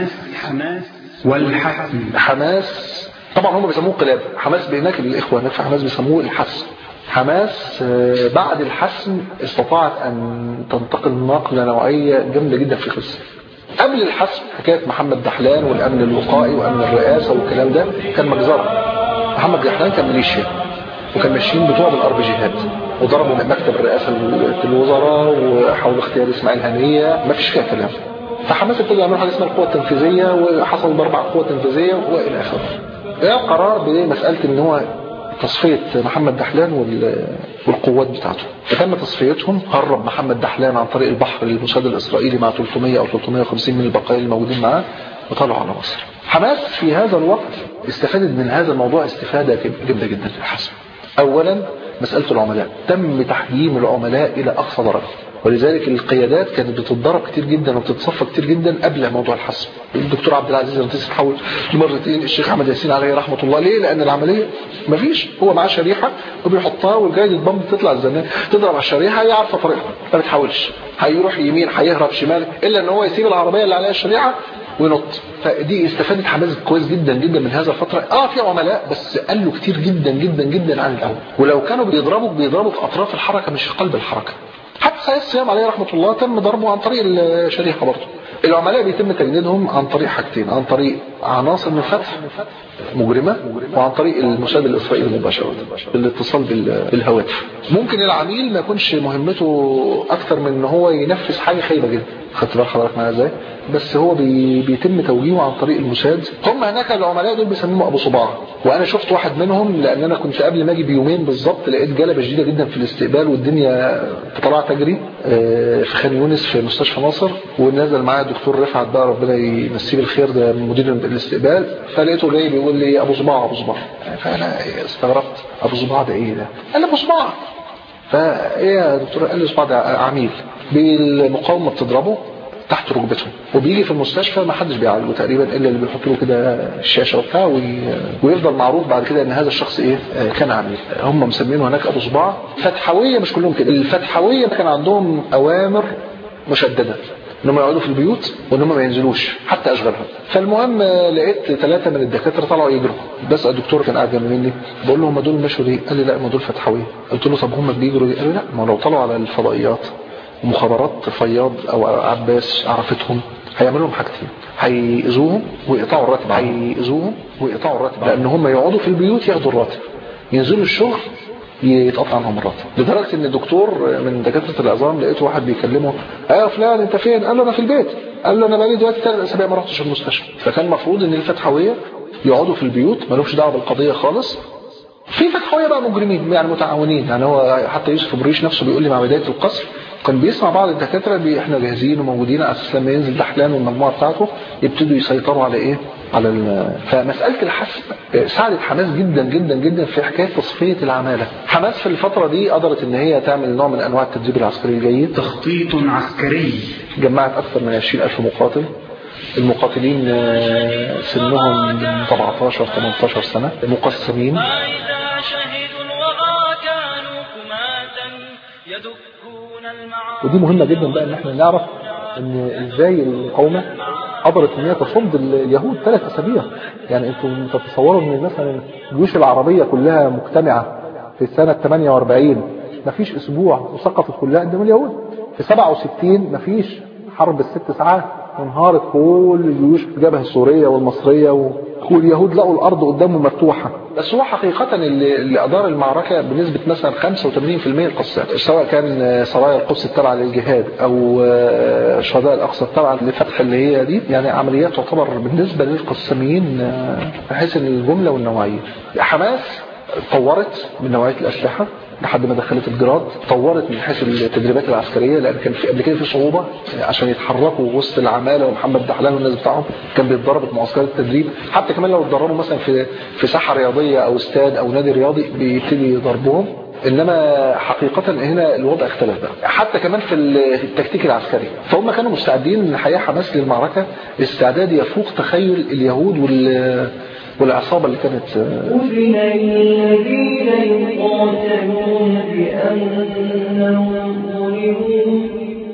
حماس والحسم. حماس طبعا هم بيسموه انقلاب، حماس هناك الاخوان في حماس بيسموه الحسم. حماس بعد الحسم استطاعت ان تنتقل نقله نوعيه جامده جدا في القصه. قبل الحسم حكايه محمد دحلان والامن الوقائي وامن الرئاسه والكلام ده كان مجزره. محمد دحلان كان ميليشيا، وكان ماشيين بتوع بالاربجيهات، وضربوا مكتب الرئاسه الوزراء وحاولوا اختيار اسماعيل هنيه، ما فيش فيها كلام. فحماس ابتدى يعملوا حاجه اسمها القوه التنفيذيه، وحصل ضرب على القوه التنفيذيه والى اخره. ده قرار بمساله ان هو تصفيه محمد دحلان والقوات بتاعته. فتم تصفيتهم، هرب محمد دحلان عن طريق البحر للموساد الاسرائيلي مع 300 او 350 من البقايا الموجودين معاه، وطلعوا على مصر. حماس في هذا الوقت استفادت من هذا الموضوع استفاده جامده جدا في الحسم. اولا مساله العملاء، تم تحجيم العملاء الى اقصى درجه، ولذلك القيادات كانت بتتضرب كتير جدا وبتتصفى كتير جدا قبل موضوع الحسم. الدكتور عبد العزيز رنتيس تحول مرتين، الشيخ احمد ياسين عليه رحمه الله. ليه؟ لان العمليه مفيش، هو معاه شريحه وبيحطها والجايزه بامب تطلع الزنان تضرب على الشريحه، هي عارفه طريقها ما بتحاولش، هيروح يمين هيهرب شمال، الا ان هو يسيب العربيه اللي عليها الشريحه وينط. فدي استفادت حماس كويس جدا جدا من هذا الفتره. في عملاء بس قالوا كتير جدا جدا جدا عن الاول، ولو كانوا بيضربوا في اطراف الحركه مش في قلب الحركه. حتى سيد الصيام عليه رحمه الله تم ضربه عن طريق الشريحه برضه. العملاء بيتم تجنيدهم عن طريق حاجتين، عن طريق عناصر من الفتح مجرمه، وعن طريق الموساد الاسرائيلي مباشره بالاتصال بالهواتف. ممكن العميل ما يكونش مهمته اكثر من ان هو ينفذ حاجه خايبه جدا، خدت بال حضرتك معايا ازاي؟ بس هو بيتم توجيهه عن طريق الموساد. هم هناك العملاء دول بيسموهم ابو صباع، وانا شفت واحد منهم لان انا كنت قبل ما اجي بيومين بالظبط لقيت جلبه شديده جدا في الاستقبال، والدنيا طلعت تجري في خان يونس في مستشفى ناصر، ونزل معايا الدكتور رفعت بقى ربنا يمسيه بالخير، ده مدير الاستقبال. فلقيته جاي بيقول لي ابو صباع ابو صباع، فانا استغربت ابو صباع ده ايه ده؟ قال لي ابو صباع. فايه يا دكتور؟ قال لي صباع ده عميل بالمقاومه بتضربه تحت ركبتهم، وبيجي في المستشفى ما حدش بيعالجه تقريبا الا اللي بيحط له كده الشاشه وبتاع، ويفضل معروف بعد كده ان هذا الشخص ايه كان عميل. هم مسمينه هناك ابو صباع. فتحويه مش كلهم كده، الفتحويه كان عندهم اوامر مشدده انهم يقعدوا في البيوت وانهم ما ينزلوش حتى اشغالهم. فالمهم لقيت 3 من الدكاتره طلعوا يجروا، بس الدكتور كان قاعد جنب مني بقول له هم دول مشوا ليه؟ قال لي لا ما دول فتحويه. قلت له طب هم بيجروا ليه؟ قال لي لا ما لو طلعوا على الفضائيات ومخابرات فياض او عباس عرفتهم هيعملوا لهم حاجتين، هيأذوهم ويقطعوا الراتب، لان هم يقعدوا في البيوت ياخدوا الراتب، ينزلوا الشغل يتقطع عنهم الراتب. لدرجه ان الدكتور من دكاتره العظام لقيته واحد بيكلمه يا فلان انت فين؟ قال له انا في البيت. قال له انا بقالي دلوقتي 3 أسابيع ما رحتش المستشفى. فكان المفروض ان الفتحويه يقعدوا في البيوت ما لهمش دعوه بالقضيه خالص. في فتحويه بقى مجرمين يعني متعاونين، يعني هو حتى يوسف بريش نفسه بيقول لي مع بدايه القصر كان بيسمع بعض الدكاتره احنا جاهزين وموجودين على اساس لما ينزل دحلان والمجموعه بتاعته يبتدوا يسيطروا على ايه؟ فمساله الحسم ساعدت حماس جدا جدا جدا في حكايه تصفيه العماله. حماس في الفتره دي قدرت ان هي تعمل نوع من انواع التدريب العسكري الجيد، تخطيط عسكري، جمعت اكثر من 20,000 مقاتل. المقاتلين سنهم 17 18 سنه، مقسمين. ودي مهمة جدا بقى ان احنا نعرف ان ازاي المقاومة قدرت ان هي تصد اليهود 3 أسابيع. يعني انتم تتصوروا ان مثلا الجيوش العربية كلها مجتمعة في سنة 48 مفيش اسبوع وسقطت كلها قدام اليهود. في 67 مفيش حرب ال6 ساعات وانهارت كل الجيوش في الجبهة السورية والمصرية واليهود لقوا الارض قدامهم مفتوحة. بس هو حقيقة اللي ادار المعركة بنسبة مثلا 85% القسات، سواء كان سرايا القدس التابعة للجهاد او شهداء الاقصى التابعة لفتح اللي هي دي، يعني عمليات تعتبر بالنسبة للقساميين من حيث الجملة والنوعية. حماس طورت من نوعية الاسلحة لحد ما دخلت الجراد، طورت من حيث التدريبات العسكريه لان كان في قبل كده في صعوبه عشان يتحركوا وسط العماله ومحمد دحلان والناس بتاعهم كان بيتدربوا في معسكرات التدريب. حتى كمان لو اتدربوا مثلا في ساحه رياضيه او استاد او نادي رياضي بيبتدي ضربهم. انما حقيقة هنا الوضع اختلف بقى، حتى كمان في التكتيك العسكري. فهم كانوا مستعدين الحقيقة حماس للمعركة استعداد يفوق تخيل اليهود والعصابة اللي كانت. أذن الذين يقاتلون بأنهم ظلموا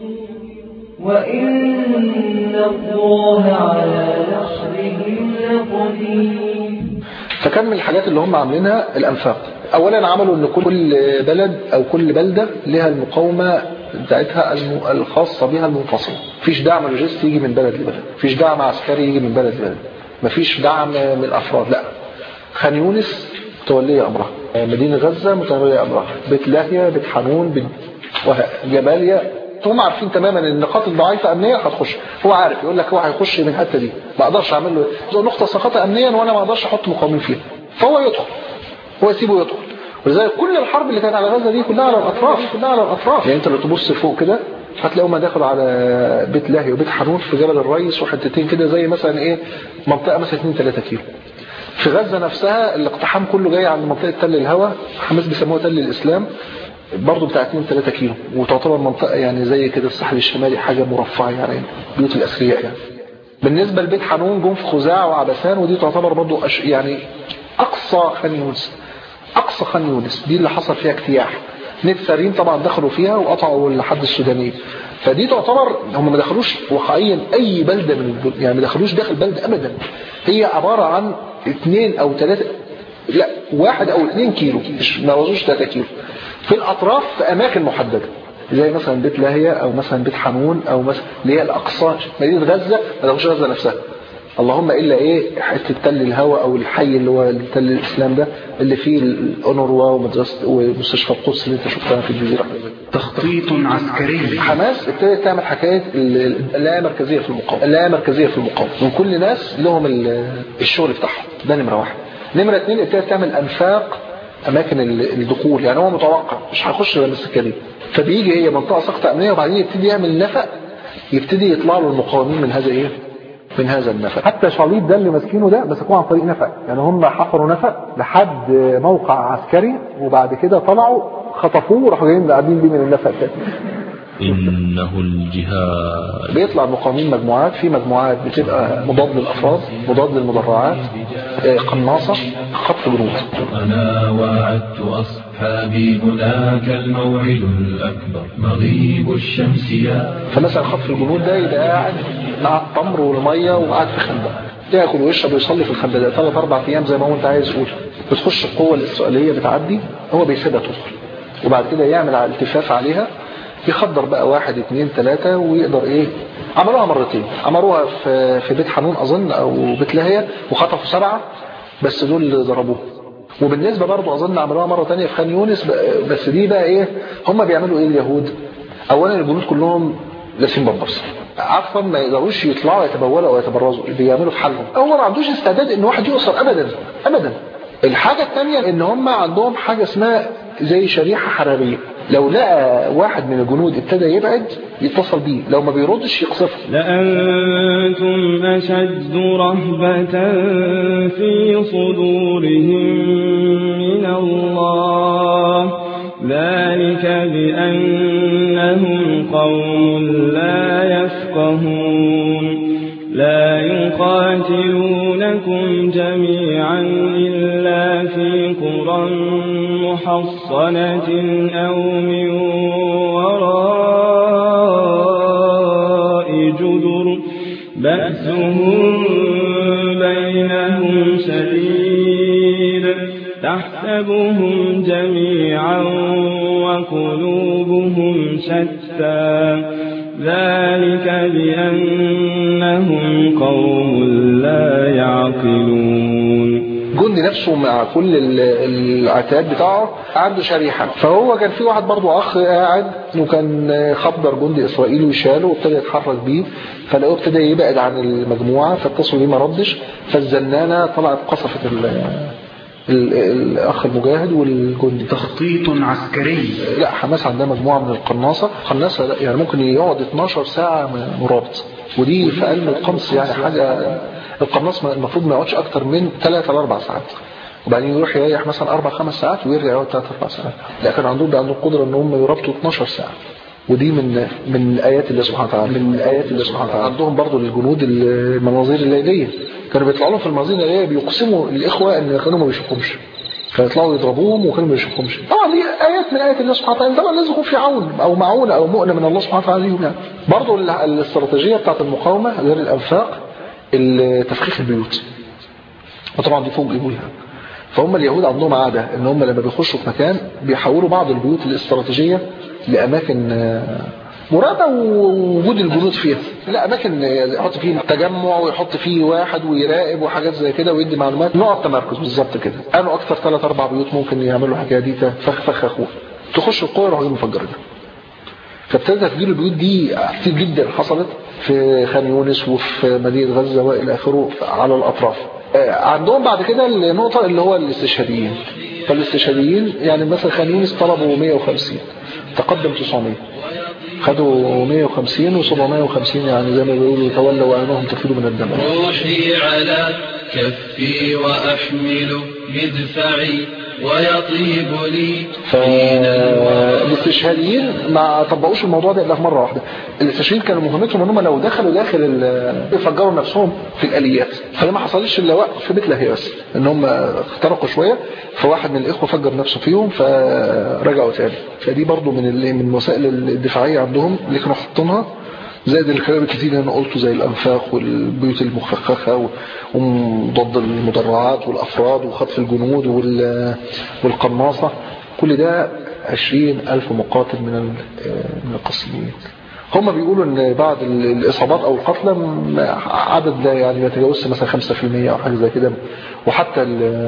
وإن الله على نصرهم لقدير. فكان من الحاجات اللي هم عاملينها الأنفاق. أولا عملوا أن كل بلد أو كل بلدة لها المقاومة بتاعتها الخاصة بها المنفصلة. مفيش دعم لوجستي يجي من بلد لبلد، مفيش دعم عسكري يجي من بلد لبلد، مفيش دعم من الأفراد. لا، خان يونس متولية أمرها، مدينة غزة متولية أمرها، بيت لاهيا، بيت حنون، جباليا. هم عارفين تماما ان النقاط الضعيفه امنيه هتخش. هو عارف، يقول لك هو هيخش من الحته دي، ما اقدرش اعمل له نقطه سقطه امنيا وانا ما اقدرش احط مقاومين فيها، فهو يدخل، هو يسيبه يدخل. ولذلك كل الحرب اللي كانت على غزه دي كلها على الاطراف. يعني انت لو تبص فوق كده هتلاقوا ما داخل على بيت لاهي وبيت حنون في جبل الريس وحتتين كده زي مثلا ايه منطقه مثلا 2-3 كيلو. في غزه نفسها الاقتحام كله جاي عند منطقه تل الهوى، حماس بيسموها تل الاسلام، برضه بتاع 2-3 كيلو، وتعتبر منطقة يعني زي كده الساحل الشمالي، حاجة مرفعة يعني بيوت الأثرياء يعني. بالنسبة لبيت حنون جم في خزاع وعبسان، ودي تعتبر برضه يعني أقصى خان يونس دي اللي حصل فيها اجتياح. نتسارين طبعا دخلوا فيها وقطعوا الحد السوداني. فدي تعتبر هم ما دخلوش واقعيا أي بلدة يعني ما دخلوش داخل بلدة أبدا. هي عبارة عن 2 أو 3 لا 1 أو 2 كيلو، مش ما وصلوش 3 كيلو في الأطراف في أماكن محددة، زي مثلا بيت لاهيا أو مثلا بيت حنون أو مثلا اللي هي الأقصى مدينة غزة. ما دخلوش غزة نفسها، اللهم إلا إيه حتة تل الهوى أو الحي اللي هو تل الإسلام ده اللي فيه الأونروا ومدرسة ومستشفى القدس اللي أنت شفتها في الجزيرة. تخطيط عسكري. حماس ابتدت تعمل حكاية اللا مركزية في المقاومة، من كل ناس لهم الشغل بتاعهم. ده نمرة 1. نمرة 2 ابتدت تعمل أنفاق أماكن الدخول. يعني هو متوقع مش هيخش غير السكة دي، فبيجي هي منطقة سقطة أمنية وبعدين يبتدي يعمل نفق، يبتدي يطلع له المقاومين من هذا النفق. حتى شاليط ده اللي ماسكينه ده مسكوه عن طريق نفق، يعني هم حفروا نفق لحد موقع عسكري وبعد كده طلعوا خطفوه وراحوا جايين قاعدين بيه من النفق ده. إنه الجهاد. بيطلع المقاومين مجموعات، في مجموعات بتبقى مضاد للأفراد، مضاد للمدرعات، قناصة، خط جنود. أنا وعدت أصحابي هناك الموعد الأكبر مغيب الشمس يا. فمثلا خط الجنود ده يبقى قاعد مع التمر والمية وقاعد في خندق، ياكل ويشرب ويصلي في الخندق ده 3-4 أيام زي ما هو انت عايز تقول. بتخش القوة الإسرائيلية بتعدي، هو بيسيبها تدخل وبعد كده يعمل التفاف عليها، يخدر بقى 1 2 3 ويقدر ايه. عملوها مرتين، عملوها في بيت حنون اظن او بيت لاهيا وخطفوا 7 بس دول اللي ضربوه. وبالنسبه برضو اظن عملوها مره ثانيه في خان يونس، بس دي بقى ايه هم بيعملوا ايه اليهود. اولا الجنود كلهم لابسين بمبرز، عفوا ما يقدروش يطلعوا يتبولوا او يتبرزوا، اللي بيعملوا في حالهم. هو ما عندوش استعداد ان واحد يؤثر ابدا. الحاجه الثانيه ان هم عندهم حاجه اسمها زي شريحه حراريه، لو لقى واحد من الجنود ابتدى يبعد يتصل بيه، لو ما بيردش يقصفه. لأنتم أشد رهبة في صدورهم من الله، ذلك بأنهم قوم لا يفقهون. لا يقاتلونكم جميعا إلا في قرى محصنة أو من وراء جدر بأسهم بينهم شديد تحسبهم جميعا وقلوبهم شتى ذلك بأنهم قوم لا يعقلون. جندي نفسه مع كل العتاد بتاعه عنده شريحة، فهو كان في واحد برضو أخ قاعد وكان خبر جندي إسرائيلي وشاله وابتدى يتحرك بيه، فلقوه ابتدى يبعد عن المجموعة فاتصلوا بيه ما ردش، فالزنانة طلعت قصفت الأخ المجاهد والجندي. تخطيط عسكري. لا حماس عندها مجموعة من القناصة يعني ممكن يقعد 12 ساعة مرابط، ودي في علم القنص يعني حاجة. القناص المفروض ما يقعدش أكتر من 3 ل 4 ساعات، وبعدين يروح يريح مثلا 4-5 ساعات ويرجع يقعد 3-4 ساعات. لكن عندهم القدرة ان هم يربطوا 12 ساعة، ودي من آيات الله سبحانه وتعالى. عندهم برضو الجنود المناظير الليلية، كانوا بيطلعوا لهم في المناظير الليلية بيقسموا الإخوة ان كانوا ما بيشوفهمش، فيطلعوا يضربوهم وكانوا ما بيشوفهمش. طبعا دي آيات من آيات الله سبحانه وتعالى، طبعا لازم يكون في عون أو معونة أو مؤنة من الله سبحانه وتعالى ليهم يعني. برضو الاستراتيجية بتاعت المقاومة غير الأنفاق تفخيخ البيوت، وطبعا دي فوق بيها. فهم اليهود عندهم عادة ان هم لما بيخشوا في مكان بيحولوا بعض البيوت الاستراتيجية لأماكن مرادة ووجود الجنود فيها، لا أماكن يحط فيه تجمع ويحط فيه واحد ويراقب وحاجات زي كده ويدي معلومات، نوع تمركز بالظبط كده. قالوا أكثر 3-4 بيوت ممكن يعملوا حاجة دي فخ أخوه، تخش القوة يروحوا مفجرينها. فابتدى تفجير البيوت دي كتير جدا حصلت في خان يونس وفي مدينة غزة وإلى آخره على الأطراف. عندهم بعد كده النقطة اللي هو الاستشهاديين. فالاستشهاديين يعني مثلا خان يونس طلبوا 150، تقدم 900، خدوا 150 و750 يعني زي ما بيقولوا تولوا وعينهم تفيض من الدم. روحي على كفي وأحمل مدفعي ويطيب لي. فالاستشهاديين ما طبقوش الموضوع ده الا في مره واحده. الاستشهاديين كانوا مهمتهم ان هم لو دخلوا داخل يفجروا نفسهم في الاليات، فما حصلش الا وقت في بيت لهي بس ان هم اخترقوا شويه، فواحد من الاخوه فجر نفسه فيهم فرجعوا تاني. فدي برضو من الوسائل الدفاعيه عندهم اللي كانوا حاطينها، زائد الكلام الكتير اللي انا قلته زي الانفاق والبيوت المفخخه وضد المدرعات والافراد وخطف الجنود والقناصه. كل ده 20,000 مقاتل من القسيين. هم بيقولوا ان بعد الاصابات او القتلى عدد لا يعني ما يتجاوزش مثلا 5% او حاجه زي كده، وحتى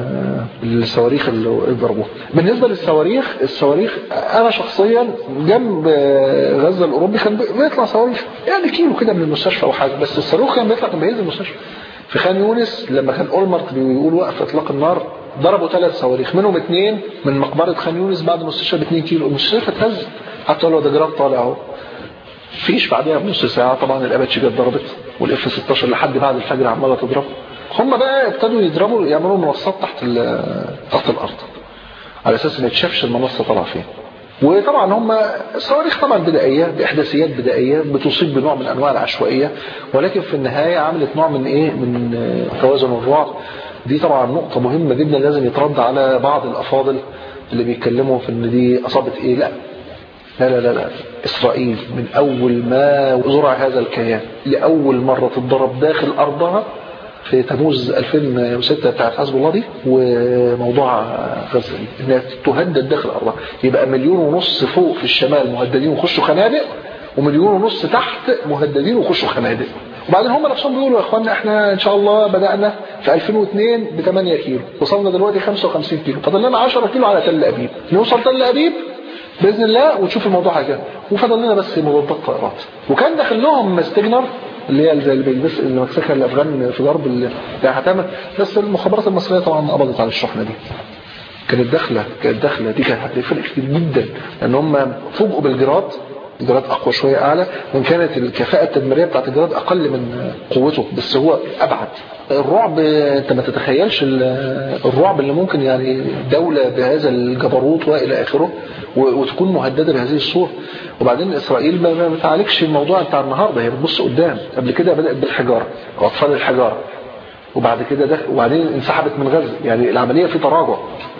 الصواريخ اللي ضربوها. بالنسبه للصواريخ انا شخصيا جنب غزه الاوروبي كان بيطلع صواريخ يعني كيلو كده من المستشفى او حاجه، بس الصاروخ كان بيطلع كان بينزل المستشفى. في خان يونس لما كان اولمرت بيقول وقف اطلاق النار ضربوا 3 صواريخ، منهم 2 من مقبره خان يونس بعد المستشفى ب2 كيلو. المستشفى اتهز حتى لو ده جراب طالع اهو. فيش بعدها بنص ساعه طبعا الاباتشي جت ضربت، والاف 16 لحد بعد الفجر عماله تضرب. هم بقى ابتدوا يضربوا يعملوا منصات تحت الارض على اساس ما يتشافش المنصه طالعه فين. وطبعا هم الصواريخ طبعا بدائيه باحداثيات بدائيه بتصيب بنوع من انواع العشوائيه، ولكن في النهايه عملت نوع من من توازن الرعب. دي طبعا نقطه مهمه جدا لازم يترد على بعض الافاضل اللي بيتكلموا في ان دي اصابت ايه. لا لا لا لا، إسرائيل من أول ما زرع هذا الكيان لأول مرة تتضرب داخل أرضها في تموز 2006 بتاعت حزب الله دي، وموضوع غزة إنها تهدد داخل أرضها. يبقى 1.5 مليون فوق في الشمال مهددين وخشوا خنادق، و1.5 مليون تحت مهددين وخشوا خنادق. وبعدين هم نفسهم بيقولوا يا اخوانا احنا ان شاء الله بدأنا في 2002 ب8 كيلو، وصلنا دلوقتي 55 كيلو، فضل لنا 10 كيلو على تل أبيب، نوصل تل أبيب باذن الله ونشوف الموضوع حاجه. وفضل لنا بس مضادات طائرات. وكان داخل لهم ستيجنر اللي هي زي اللي مسكها الافغان في ضرب اللي هتعمل، بس المخابرات المصريه طبعا قبضت على الشحنه دي. كانت داخله دي كانت هتفرق كتير جدا، لان هم فوجئوا بالجراد اقوى شويه اعلى، وان كانت الكفاءه التدميريه بتاعت الجراد اقل من قوته، بس هو ابعد. الرعب انت ما تتخيلش الرعب اللي ممكن يعني دوله بهذا الجبروت والى اخره وتكون مهدده بهذه الصوره. وبعدين اسرائيل ما بتعالجش الموضوع بتاع النهارده، هي بتبص قدام. قبل كده بدات بالحجاره واطفال الحجاره، وبعد كده وبعدين انسحبت من غزه، يعني العمليه في تراجع.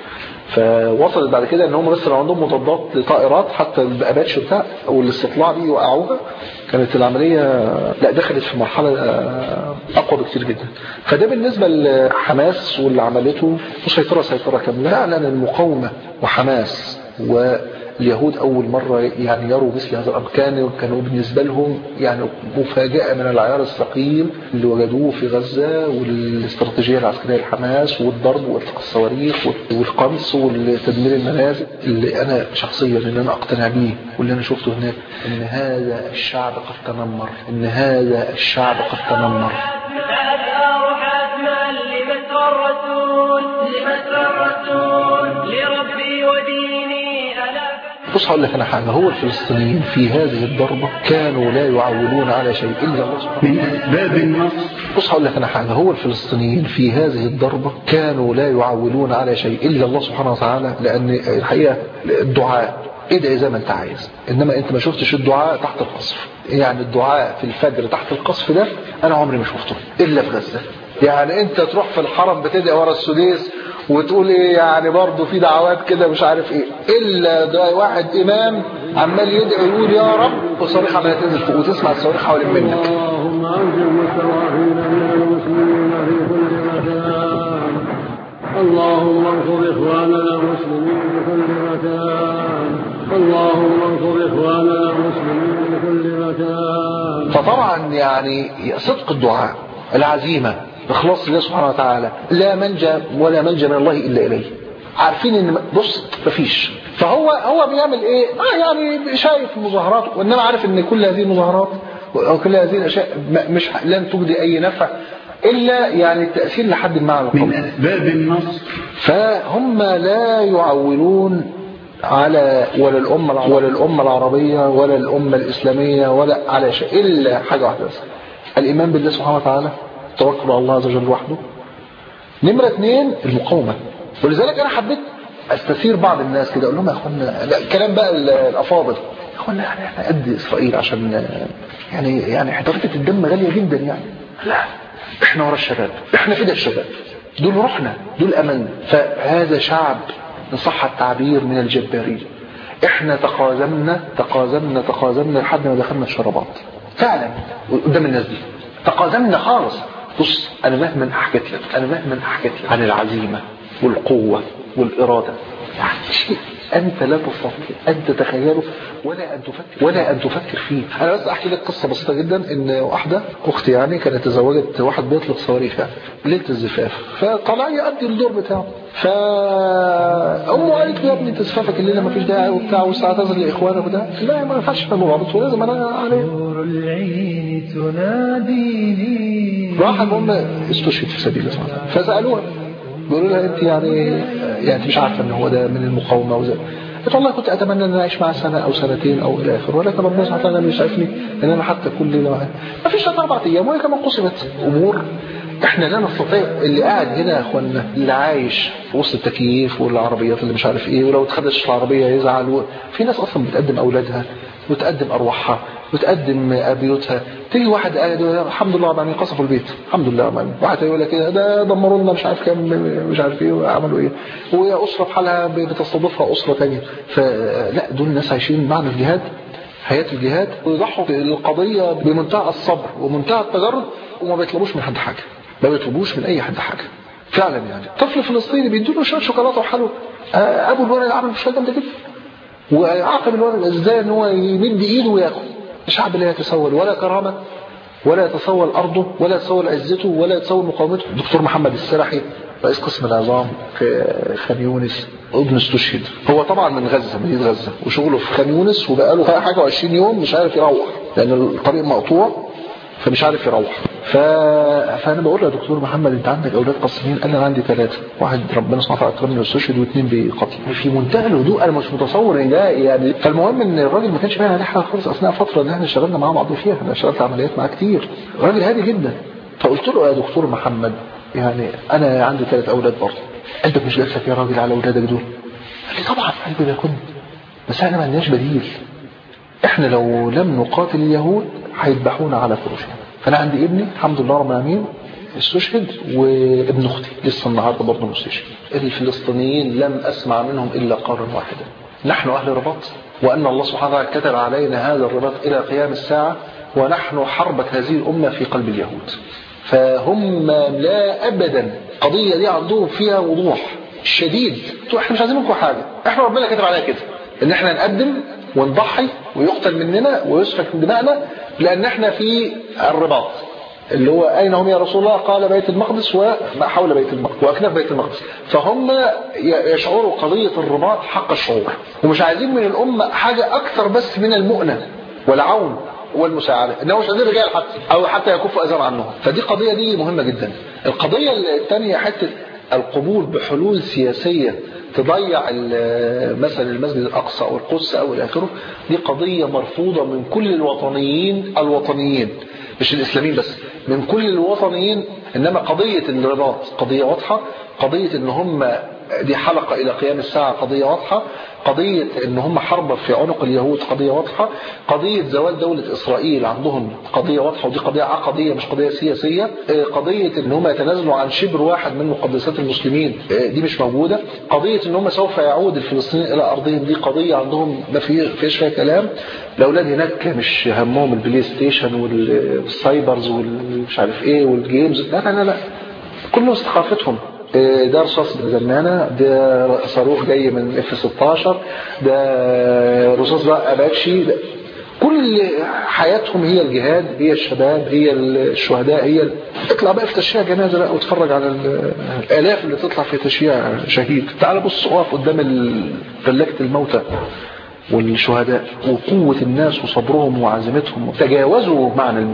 فوصلت بعد كده ان هم بس لو عندهم مضادات لطائرات حتى الاباتشي بتاع والاستطلاع دي يوقعوها، كانت العمليه لا دخلت في مرحله اقوى بكتير جدا. فده بالنسبه لحماس واللي عملته سيطره كامله. فعلا المقاومه وحماس واليهود اول مره يعني يروا مثل هذا الامر، كانوا بالنسبه لهم يعني مفاجاه من العيار الثقيل اللي وجدوه في غزه، والاستراتيجيه العسكريه لحماس والضرب واطلاق الصواريخ والقنص وتدمير المنازل. اللي انا شخصيا اللي انا اقتنع بيه واللي انا شفته هناك ان هذا الشعب قد تنمر، بص هقول لك انا حاجه، هو الفلسطينيين في هذه الضربه كانوا لا يعولون على شيء الا الله سبحانه من اسباب النصر. بص هقول لك انا حاجه، هو الفلسطينيين في هذه الضربه كانوا لا يعولون على شيء الا الله سبحانه وتعالى، لان الحقيقه الدعاء ادعي زي ما انت عايز، انما انت ما شفتش الدعاء تحت القصف. يعني الدعاء في الفجر تحت القصف ده انا عمري ما شفته الا في غزه. يعني انت تروح في الحرم بتدعي ورا السديس وتقول ايه يعني برضه في دعوات كده مش عارف ايه، الا ده واحد امام عمال يدعي يقول يا رب وصريخ عماله تنزل فوق وتسمع الصواريخ حوالين منك. اللهم انزل مستضعفين من المسلمين في كل مكان، اللهم انصر اخواننا المسلمين في كل مكان، اللهم انصر اخواننا المسلمين في كل مكان. فطبعا يعني صدق الدعاء، العزيمه، اخلاص الله سبحانه وتعالى، لا منجا ولا ملجا من الله الا اليه. عارفين ان بص مفيش، فهو بيعمل ايه؟ يعني شايف مظاهرات، وانما عارف ان كل هذه المظاهرات وكل هذه الاشياء مش لن تجدي اي نفع الا يعني التاثير لحد ما على القوم. من اسباب النصر. فهم لا يعولون على ولا الامه العربيه ولا الامه الاسلاميه ولا على شيء الا حاجه واحده بس، الايمان بالله سبحانه وتعالى، توكل على الله عز وجل وحده. نمرة 2 المقاومة. ولذلك أنا حبيت أستثير بعض الناس كده أقول لهم يا أخوانا، كلام بقى الأفاضل، يا أخوانا يعني إحنا قد إسرائيل عشان يعني حضرتك الدم غالية جدا يعني. لا، إحنا ورا الشباب، إحنا فدا الشباب، دول روحنا، دول أملنا. فهذا شعب إن صح التعبير من الجبارين. إحنا تقازمنا لحد ما دخلنا الشرابات فعلا قدام الناس دي، تقازمنا خالص. بص أنا مهما حكيت لك عن العزيمة والقوة والإرادة، يعني شيء أنت لا تستطيع أن تتخيله ولا أن تفكر فيه. أنا بس أحكي لك قصة بسيطة جدا. إن واحدة أختي يعني كانت تزوجت واحد بيطلق صواريخ يعني ليلة الزفاف، فطلع يؤدي الدور بتاعه، فأمه قالت له يا ابني أنت زفافك الليلة ما فيش داعي وبتاع واستعتذر لإخوانك وده، لا ما ينفعش تعمل غلط ولازم أنا عليه. راح المهم استشهد في سبيل الله، فسألوها بيقولوا لها انت يعني مش عارفه ان هو ده من المقاومه وزي. قلت والله كنت اتمنى ان انا اعيش معاه سنه او سنتين او الى اخره، ولكن ربنا سبحانه وتعالى يسعفني ان انا حتى كل ليله واحد ما فيش 4 ايام وهي كمان قسمت امور. احنا لا نستطيع. اللي قاعد هنا يا اخوانا اللي عايش وسط التكييف والعربيات اللي مش عارف ايه، ولو اتخدش العربيه يزعل. في ناس اصلا بتقدم اولادها وتقدم ارواحها وتقدم بيوتها. تيجي واحد قاعد الحمد لله يعني قصفوا البيت الحمد لله يعني. واحد يقول لك كده ده دمروا لنا مش عارف كام مش عارف ايه وعملوا ايه، وهي اسره بحالها بتستضيفها اسره ثانيه. فلا دول الناس عايشين معنى الجهاد، حياه الجهاد، ويضحوا القضيه بمنتهى الصبر ومنتهى التجرد، وما بيطلبوش من حد حاجه، ما بيطلبوش من اي حد حاجه فعلا. يعني طفل فلسطيني بيدوا له شوكولاته وحلوى، ابو الولد عمل مش جامده جدا، وعاقب الولد ازاي ان هو يمد ايده وياكل. الشعب لا يتسول ولا كرامه ولا يتسول ارضه ولا يتسول عزته ولا يتسول مقاومته. الدكتور محمد السرحي رئيس قسم العظام في خان يونس ابن استشهد، هو طبعا من غزه، مدينه غزه، وشغله في خان يونس، وبقى له حاجه 20 يوم مش عارف يروح لان الطريق مقطوع فمش عارف يروح. فانا بقول له يا دكتور محمد انت عندك اولاد قصرين؟ قال لي انا عندي 3، واحد ربنا سبحانه وتعالى اكرمني واستشهد و2 بقتل. في منتهى الهدوء، انا مش متصور ان ده يعني. فالمهم ان الراجل ما كانش باين عليه حاجه خالص اثناء الفتره اللي احنا اشتغلنا مع بعض فيها، انا اشتغلت عمليات معاه كتير، راجل هادي جدا. فقلت له يا دكتور محمد يعني انا عندي 3 اولاد برضه، انت مش نفسك يا راجل على اولادك دول؟ قال لي طبعا قلبي ده كنت، بس احنا ما عندناش بديل، احنا لو لم نقاتل اليهود هيذبحونا على فراشهم. فانا عندي ابني الحمد لله رب العالمين استشهد، وابن اختي لسه النهارده برضه مستشهد. الفلسطينيين لم اسمع منهم الا قولا واحدا: نحن اهل رباط، وان الله سبحانه وتعالى كتب علينا هذا الرباط الى قيام الساعه، ونحن حربة هذه الامه في قلب اليهود. فهم لا ابدا القضيه دي عندهم فيها وضوح شديد. احنا مش عايزين منكم حاجه، احنا ربنا كتب علينا كده ان احنا نقدم ونضحي ويقتل مننا ويسفك دماءنا، لان احنا في الرباط اللي هو اين هم يا رسول الله؟ قال بيت المقدس وما حول بيت المقدس واكناف بيت المقدس. فهم يشعروا قضيه الرباط حق الشعور، ومش عايزين من الامه حاجه اكثر بس من المؤنه والعون والمساعده، انه مش عايزين رجال حتى او حتى يكفوا اذى عنهم. فدي قضيه دي مهمه جدا. القضيه الثانيه حته القبول بحلول سياسيه تضيع مثلا المسجد الأقصى أو القدس أو إلى آخره، دي قضية مرفوضة من كل الوطنيين مش الإسلاميين بس، من كل الوطنيين. إنما قضية الرباط قضية واضحة، قضية إن هم دي حلقة إلى قيام الساعة قضية واضحة، قضية إن هم حرب في عنق اليهود قضية واضحة، قضية زوال دولة إسرائيل عندهم قضية واضحة، ودي قضية عقدية مش قضية سياسية. قضية إن هم يتنازلوا عن شبر واحد من مقدسات المسلمين دي مش موجودة. قضية إن هم سوف يعود الفلسطينيين إلى أرضهم دي قضية عندهم ما فيش فيها كلام. الأولاد هناك مش همهم البلاي ستيشن والسايبرز والمش عارف إيه والجيمز، لا كلهم ثقافتهم. ده رصاص بالزنانة، ده صاروخ جاي من F-16، ده رصاص بقى أباتشي، كل حياتهم هي الجهاد، هي الشباب، هي الشهداء، هي اطلع بقى في تشييع جنازة بقى واتفرج على الآلاف اللي تطلع في تشييع شهيد. تعال بص اقف قدام فلاكة الموتى والشهداء وقوة الناس وصبرهم وعزيمتهم. تجاوزوا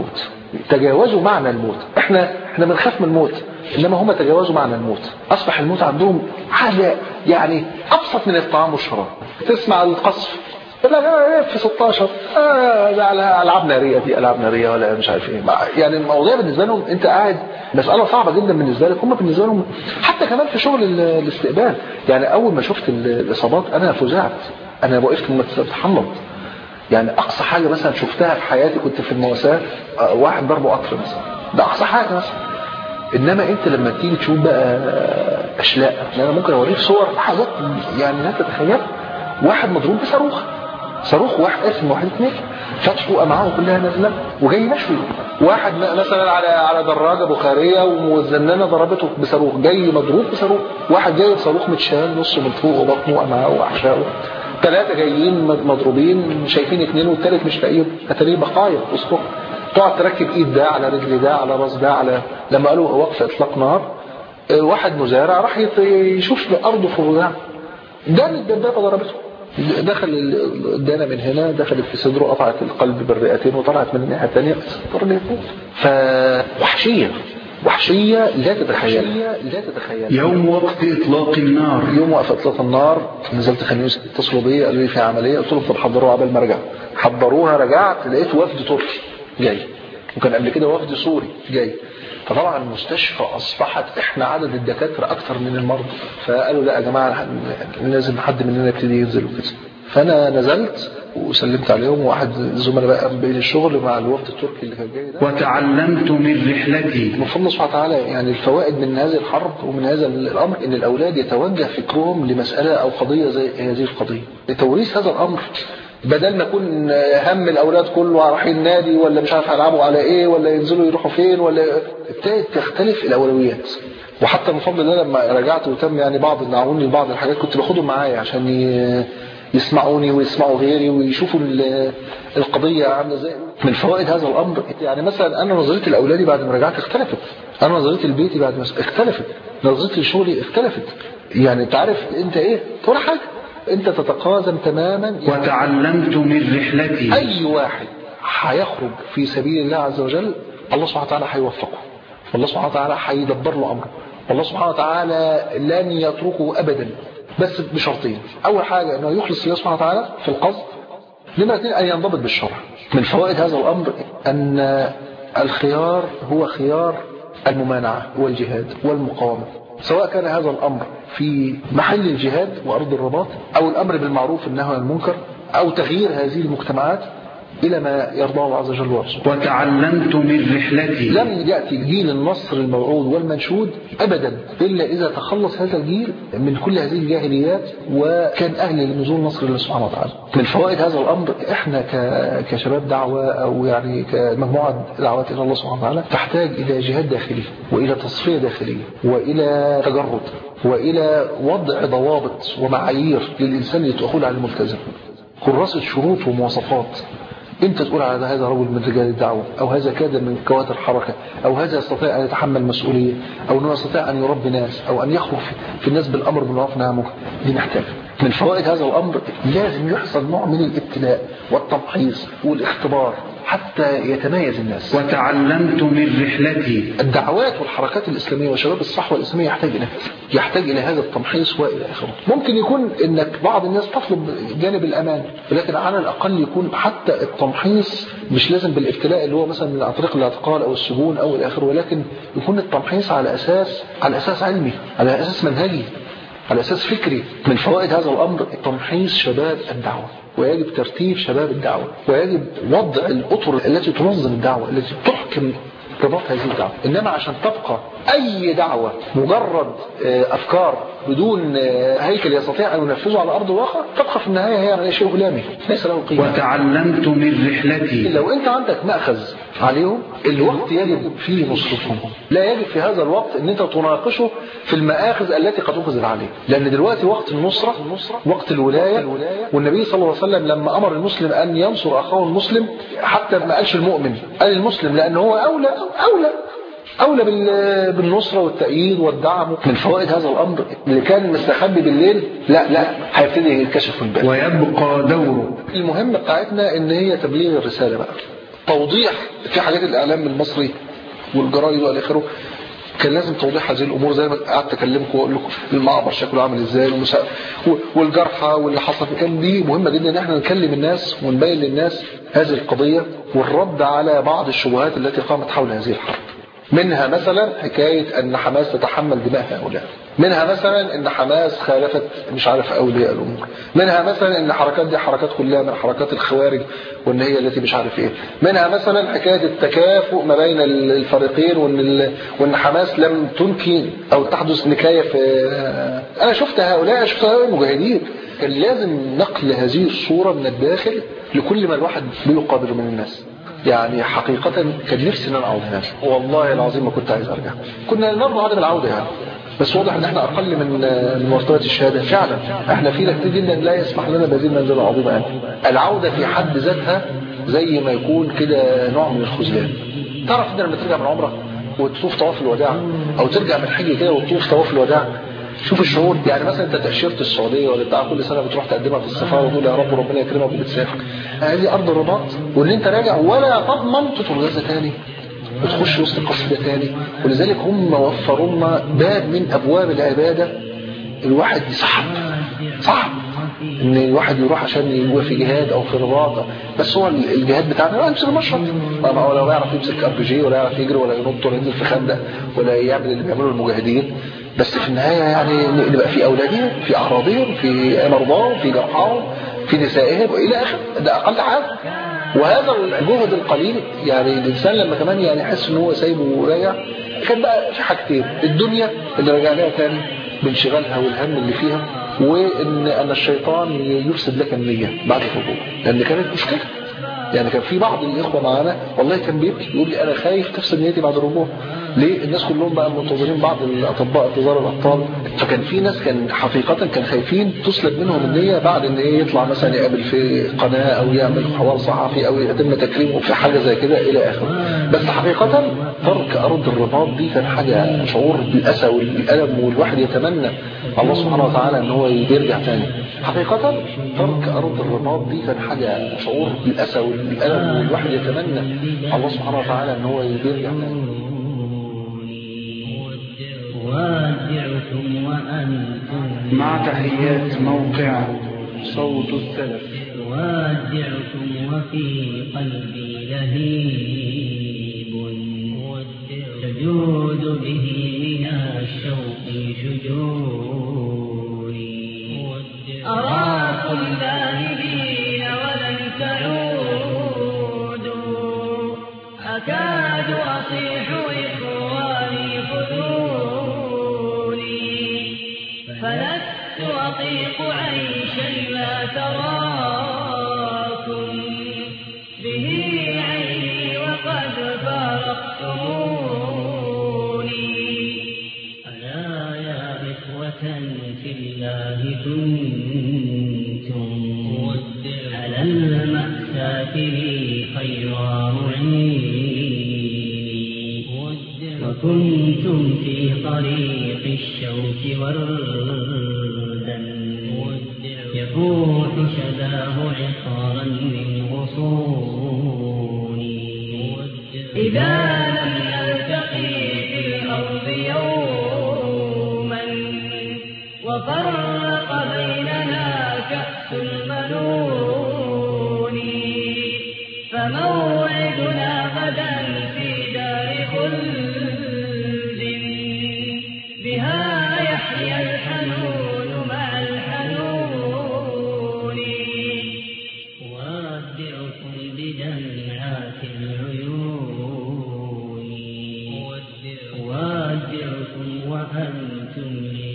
معنى الموت. احنا بنخاف من الموت، انما هم تجاوزوا معنى الموت. اصبح الموت عندهم حاجة يعني ابسط من الطعام والشراب. تسمع القصف لا في 16 ده على العاب ناريه، دي العاب ناريه ولا مش عارف ايه. يعني الموضوع بالنسبه لهم انت قاعد مساله صعبه جدا بالنسبه لك، هم بالنسبه لهم حتى كمان في شغل الاستقبال. يعني اول ما شفت الاصابات انا فزعت، انا وقفت متحمض. يعني اقصى حاجه مثلا شفتها في حياتي كنت في المواساه واحد ضربه قطر مثلا، ده اقصى حاجه مثلا. انما انت لما تيجي تشوف بقى اشلاء، انا ممكن اوريك صور حاجات يعني لا تتخيل. واحد مضروب بصاروخ واحد اسمه 1 2 فتحوا امعاءه كلها نازله وجاي مشوي. واحد مثلا على دراجه بخاريه وزنانه ضربته بصاروخ، جاي مضروب بصاروخ. واحد جاي بصاروخ متشال نصه من فوق وبطنه وامعاءه واحشائه. 3 جايين مضروبين، شايفين 2 والثالث مش لاقيهم، اتاريه بقايا وسطهم. تقعد تركب ايد ده على رجل ده على راس ده على لما قالوا وقف اطلاق نار، واحد مزارع راح يشوف ارضه في الرجاع، ده الدبابه ضربته، دخل الدانة من هنا، دخلت في صدره، قطعت القلب بالرئتين وطلعت من الناحية الثانية. وحشية لا تتخيل. يوم وقت إطلاق النار نزلت خميس، اتصلوا بي قالوا لي في عملية، قلت لهم طب حضروها قبل ما ارجع. حضروها، رجعت لقيت وفد تركي جاي، وكان قبل كده وفد سوري جاي. فطبعا المستشفى اصبحت احنا عدد الدكاتره اكثر من المرضى، فقالوا لا يا جماعه لازم حد مننا يبتدي ينزل وكده. فانا نزلت وسلمت عليهم، وواحد الزملاء بقى قام بين الشغل مع الوفد التركي اللي كان جاي ده. وتعلمت من رحلتي من فضل الله سبحانه وتعالى يعني الفوائد من هذه الحرب ومن هذا الامر، ان الاولاد يتوجه فكرهم لمساله او قضيه زي هذه القضيه، لتوريث هذا الامر، بدل ما يكون هم الاولاد كله رايحين نادي ولا مش عارف هيلعبوا على ايه ولا ينزلوا يروحوا فين، ولا ابتدت تختلف الاولويات. وحتى من فضل الله لما رجعت وتم يعني بعض النعوني لبعض الحاجات كنت باخدهم معايا عشان يسمعوني ويسمعوا غيري ويشوفوا القضيه عامله ازاي. من فوائد هذا الامر يعني مثلا انا نظرتي لاولادي بعد ما رجعت اختلفت، انا نظرتي لبيتي بعد ما اختلفت، نظرتي لشغلي اختلفت. يعني انت عارف انت ايه ولا حاجه، انت تتقازم تماما. وتعلمت من رحلتي اي واحد هيخرج في سبيل الله عز وجل الله سبحانه وتعالى هيوفقه، والله سبحانه وتعالى هيدبر له امره، والله سبحانه وتعالى لن يتركه ابدا، بس بشرطين. اول حاجه انه يخلص الله سبحانه وتعالى في القصد، نمرة 2 ان ينضبط بالشرع. من فوائد هذا الامر ان الخيار هو خيار الممانعه والجهاد والمقاومه، سواء كان هذا الأمر في محل الجهاد وأرض الرباط، أو الأمر بالمعروف والنهي عن المنكر، أو تغيير هذه المجتمعات إلى ما يرضاه الله عز وجل ورسوله. وتعلمت من رحلتي لم يأتي جيل النصر الموعود والمنشود أبدا إلا إذا تخلص هذا الجيل من كل هذه الجاهليات وكان أهل لنزول نصر الله سبحانه وتعالى. من فوائد هذا الأمر إحنا كشباب دعوة أو يعني كمجموعة دعوات إلى الله سبحانه وتعالى تحتاج إلى جهاد داخلي وإلى تصفية داخلية وإلى تجرد وإلى وضع ضوابط ومعايير للإنسان لتأخذ على الملتزم، كراسة شروط ومواصفات. انت تقول على هذا رجل من رجال الدعوة، او هذا كادر من كوادر الحركة، او هذا يستطيع ان يتحمل مسؤولية، او انه يستطيع ان يربي ناس، او ان يخرج في الناس بالامر بالمعروف والنهي عن المنكر. دي نحتاج. من فوائد هذا الامر لازم يحصل نوع من الابتلاء والتمحيص والاختبار حتى يتميز الناس. وتعلمت من رحلتي. الدعوات والحركات الإسلامية وشباب الصحوة الإسلامية يحتاج إلى هذا التمحيص وإلى آخره. ممكن يكون إنك بعض الناس تطلب جانب الأمان، ولكن على الأقل يكون حتى التمحيص مش لازم بالابتلاء اللي هو مثلا عن طريق الاعتقال أو السجون أو إلى آخره، ولكن يكون التمحيص على أساس علمي، على أساس منهجي، على أساس فكري. من فوائد هذا الأمر تمحيص شباب الدعوة، ويجب ترتيب شباب الدعوة، ويجب وضع الأطر التي تنظم الدعوة، التي تحكم رباط هذه الدعوة. إنما عشان تبقى أي دعوة مجرد أفكار بدون هيكل يستطيع أن ينفذه على أرض الواقع، تبقى في النهاية هي شيء هلامي ليس له قيمة. وتعلمت من رحلتي. لو أنت عندك مأخذ عليهم، الوقت يجب فيه نصرتهم، لا يجب في هذا الوقت أن أنت تناقشه في المآخذ التي قد أخذ عليه، لأن دلوقتي وقت النصرة، وقت الولاية. والنبي صلى الله عليه وسلم لما أمر المسلم أن ينصر أخاه المسلم، حتى ما قالش المؤمن، قال المسلم، لأن هو أولى بالنصرة والتأييد والدعم. من فوائد هذا الأمر اللي كان مستخبي بالليل لا هيبتدي يتكشف في البال، ويبقى دوره. المهم بتاعتنا إن هي تبليغ الرسالة بقى، توضيح في حاجات الإعلام المصري والجرايد والى اخره. كان لازم توضيح هذه الامور، زي ما قعدت اكلمكم واقول لكم المعبر شكله عامل ازاي والجرحى واللي حصل. كان دي مهمه جدا ان احنا نكلم الناس ونبين للناس هذه القضيه والرد على بعض الشبهات التي قامت حول هذه الحرب. منها مثلا حكايه ان حماس تتحمل دماء هؤلاء، منها مثلا ان حماس خالفت مش عارف اولياء الامور، منها مثلا ان الحركات دي حركات كلها من حركات الخوارج وان هي التي مش عارف ايه، منها مثلا حكايه التكافؤ ما بين الفريقين وان حماس لم تنكي او تحدث نكايه في. انا شفت هؤلاء المجاهدين. كان لازم نقل هذه الصوره من الداخل لكل ما الواحد بيقابله من الناس. يعني حقيقة كان نفسي ان انا اعود هناك، والله العظيم ما كنت عايز ارجع. كنا نرضى عدم العودة يعني، بس واضح ان احنا اقل من مرتبات الشهادة. فعلا احنا فينا كتير جدا لا يسمح لنا بهذه المنزلة العظيمة يعني. العودة في حد ذاتها زي ما يكون كده نوع من الخذلان. تعرف انت لما ترجع من عمرة وتطوف طواف الوداع، او ترجع من حج كده وتطوف طواف الوداع، شوف الشعور. يعني مثلا انت تأشيرة السعودية ولا بتاع كل سنة بتروح تقدمها في السفارة وتقول يا رب ربنا يكرمك وبتسافر. هذه ارض الرباط، وان انت راجع ولا تضمن تدخل غزة تاني وتخش وسط القصيدة تاني. ولذلك هم وفروا لنا باب من ابواب العبادة. الواحد صعب ان الواحد يروح عشان يبقى في جهاد او في رباط، بس هو الجهاد بتاعنا لا يمسك المشرط، ولا يعرف يمسك RPG ولا يعرف يجري ولا ينط ولا ينزل في خندق ولا يعمل اللي بيعمله المجاهدين. بس في النهاية يعني نبقى في أولادهم، في أعراضهم، في مرضاهم، في جرحاهم، في نسائهم وإلى آخر. ده أقل حاجة. وهذا الجهد القليل يعني الإنسان لما كمان يعني يحس إن هو سايبه وراجع. كان بقى في حاجتين: الدنيا اللي رجع لها تاني بانشغالها والهم اللي فيها، وإن الشيطان يفسد لك النية بعد الرجوع، لأن كانت مشكلة. يعني كان في بعض الإخوة معانا والله كان بيبكي يقول لي أنا خايف تفسد نيتي بعد الرجوع. ليه؟ الناس كلهم بقى منتظرين بعض الأطباء انتظار الأبطال، فكان في ناس كان حقيقة كان خايفين تسلب منهم النية بعد إن إيه يطلع مثلا يقابل في قناة أو يعمل حوار صحفي أو يتم تكريمه في حاجة زي كده إلى آخره. بس حقيقة ترك أرض الرباط دي كان حاجة شعور بالأسى والألم، والواحد يتمنى الله سبحانه وتعالى إن هو يرجع تاني. حقيقة ترك أرض الرباط دي كان حاجة شعور بالأسى والألم، والواحد يتمنى الله سبحانه وتعالى إن هو يرجع تاني. مع تحيات موقع صوت السلف. وادعكم وفي قلبي لهيب تجود به من الشوق شجوني. أراكم ذاهبين ولن تعودوا، أكاد أصيح إخواني خذوني، فلست أطيق عيشا لا تراكم به عيني وقد فارقتموني. ألا يا إخوة في الله كنتم على المأساة لي خير معيني، وكنتم في طريق الشوك وردا يفوح شذاه عقارا من غصوني إذا لم نلتقي في الأرض يوما وفرق بيننا كأس المنون فموعدنا غدا في دار خلد بها يحيى الحنون مع الحنون وأودعكم بدمعات العيون وأودعكم وأنتم لي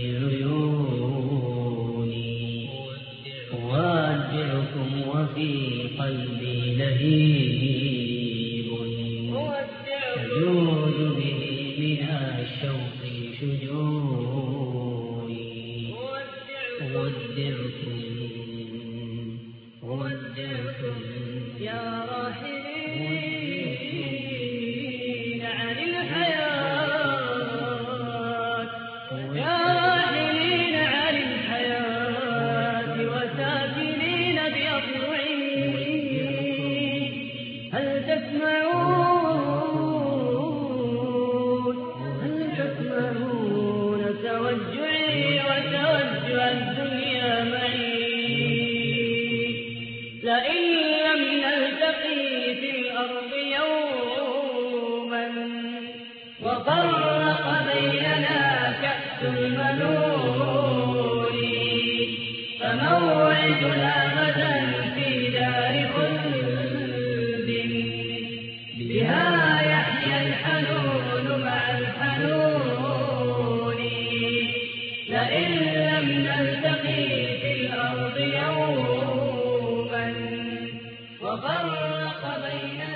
عيوني وأودعكم وفي قلبي لهيب تجود به من الشوق شجوني أودعكم يا راحلين عن الحياة يا راحلين عن الحياة وساكنين بأضلعي هل تسمعون توجعي وتوجع الدنيا معي لئن لم نلتقي في الأرض يوما وفرق بيننا كأس المنون فموعدنا غدا في دار خلد بها يحيى الحنون مع الحنون لئن لم نلتقي في الأرض يوما وفرق بيننا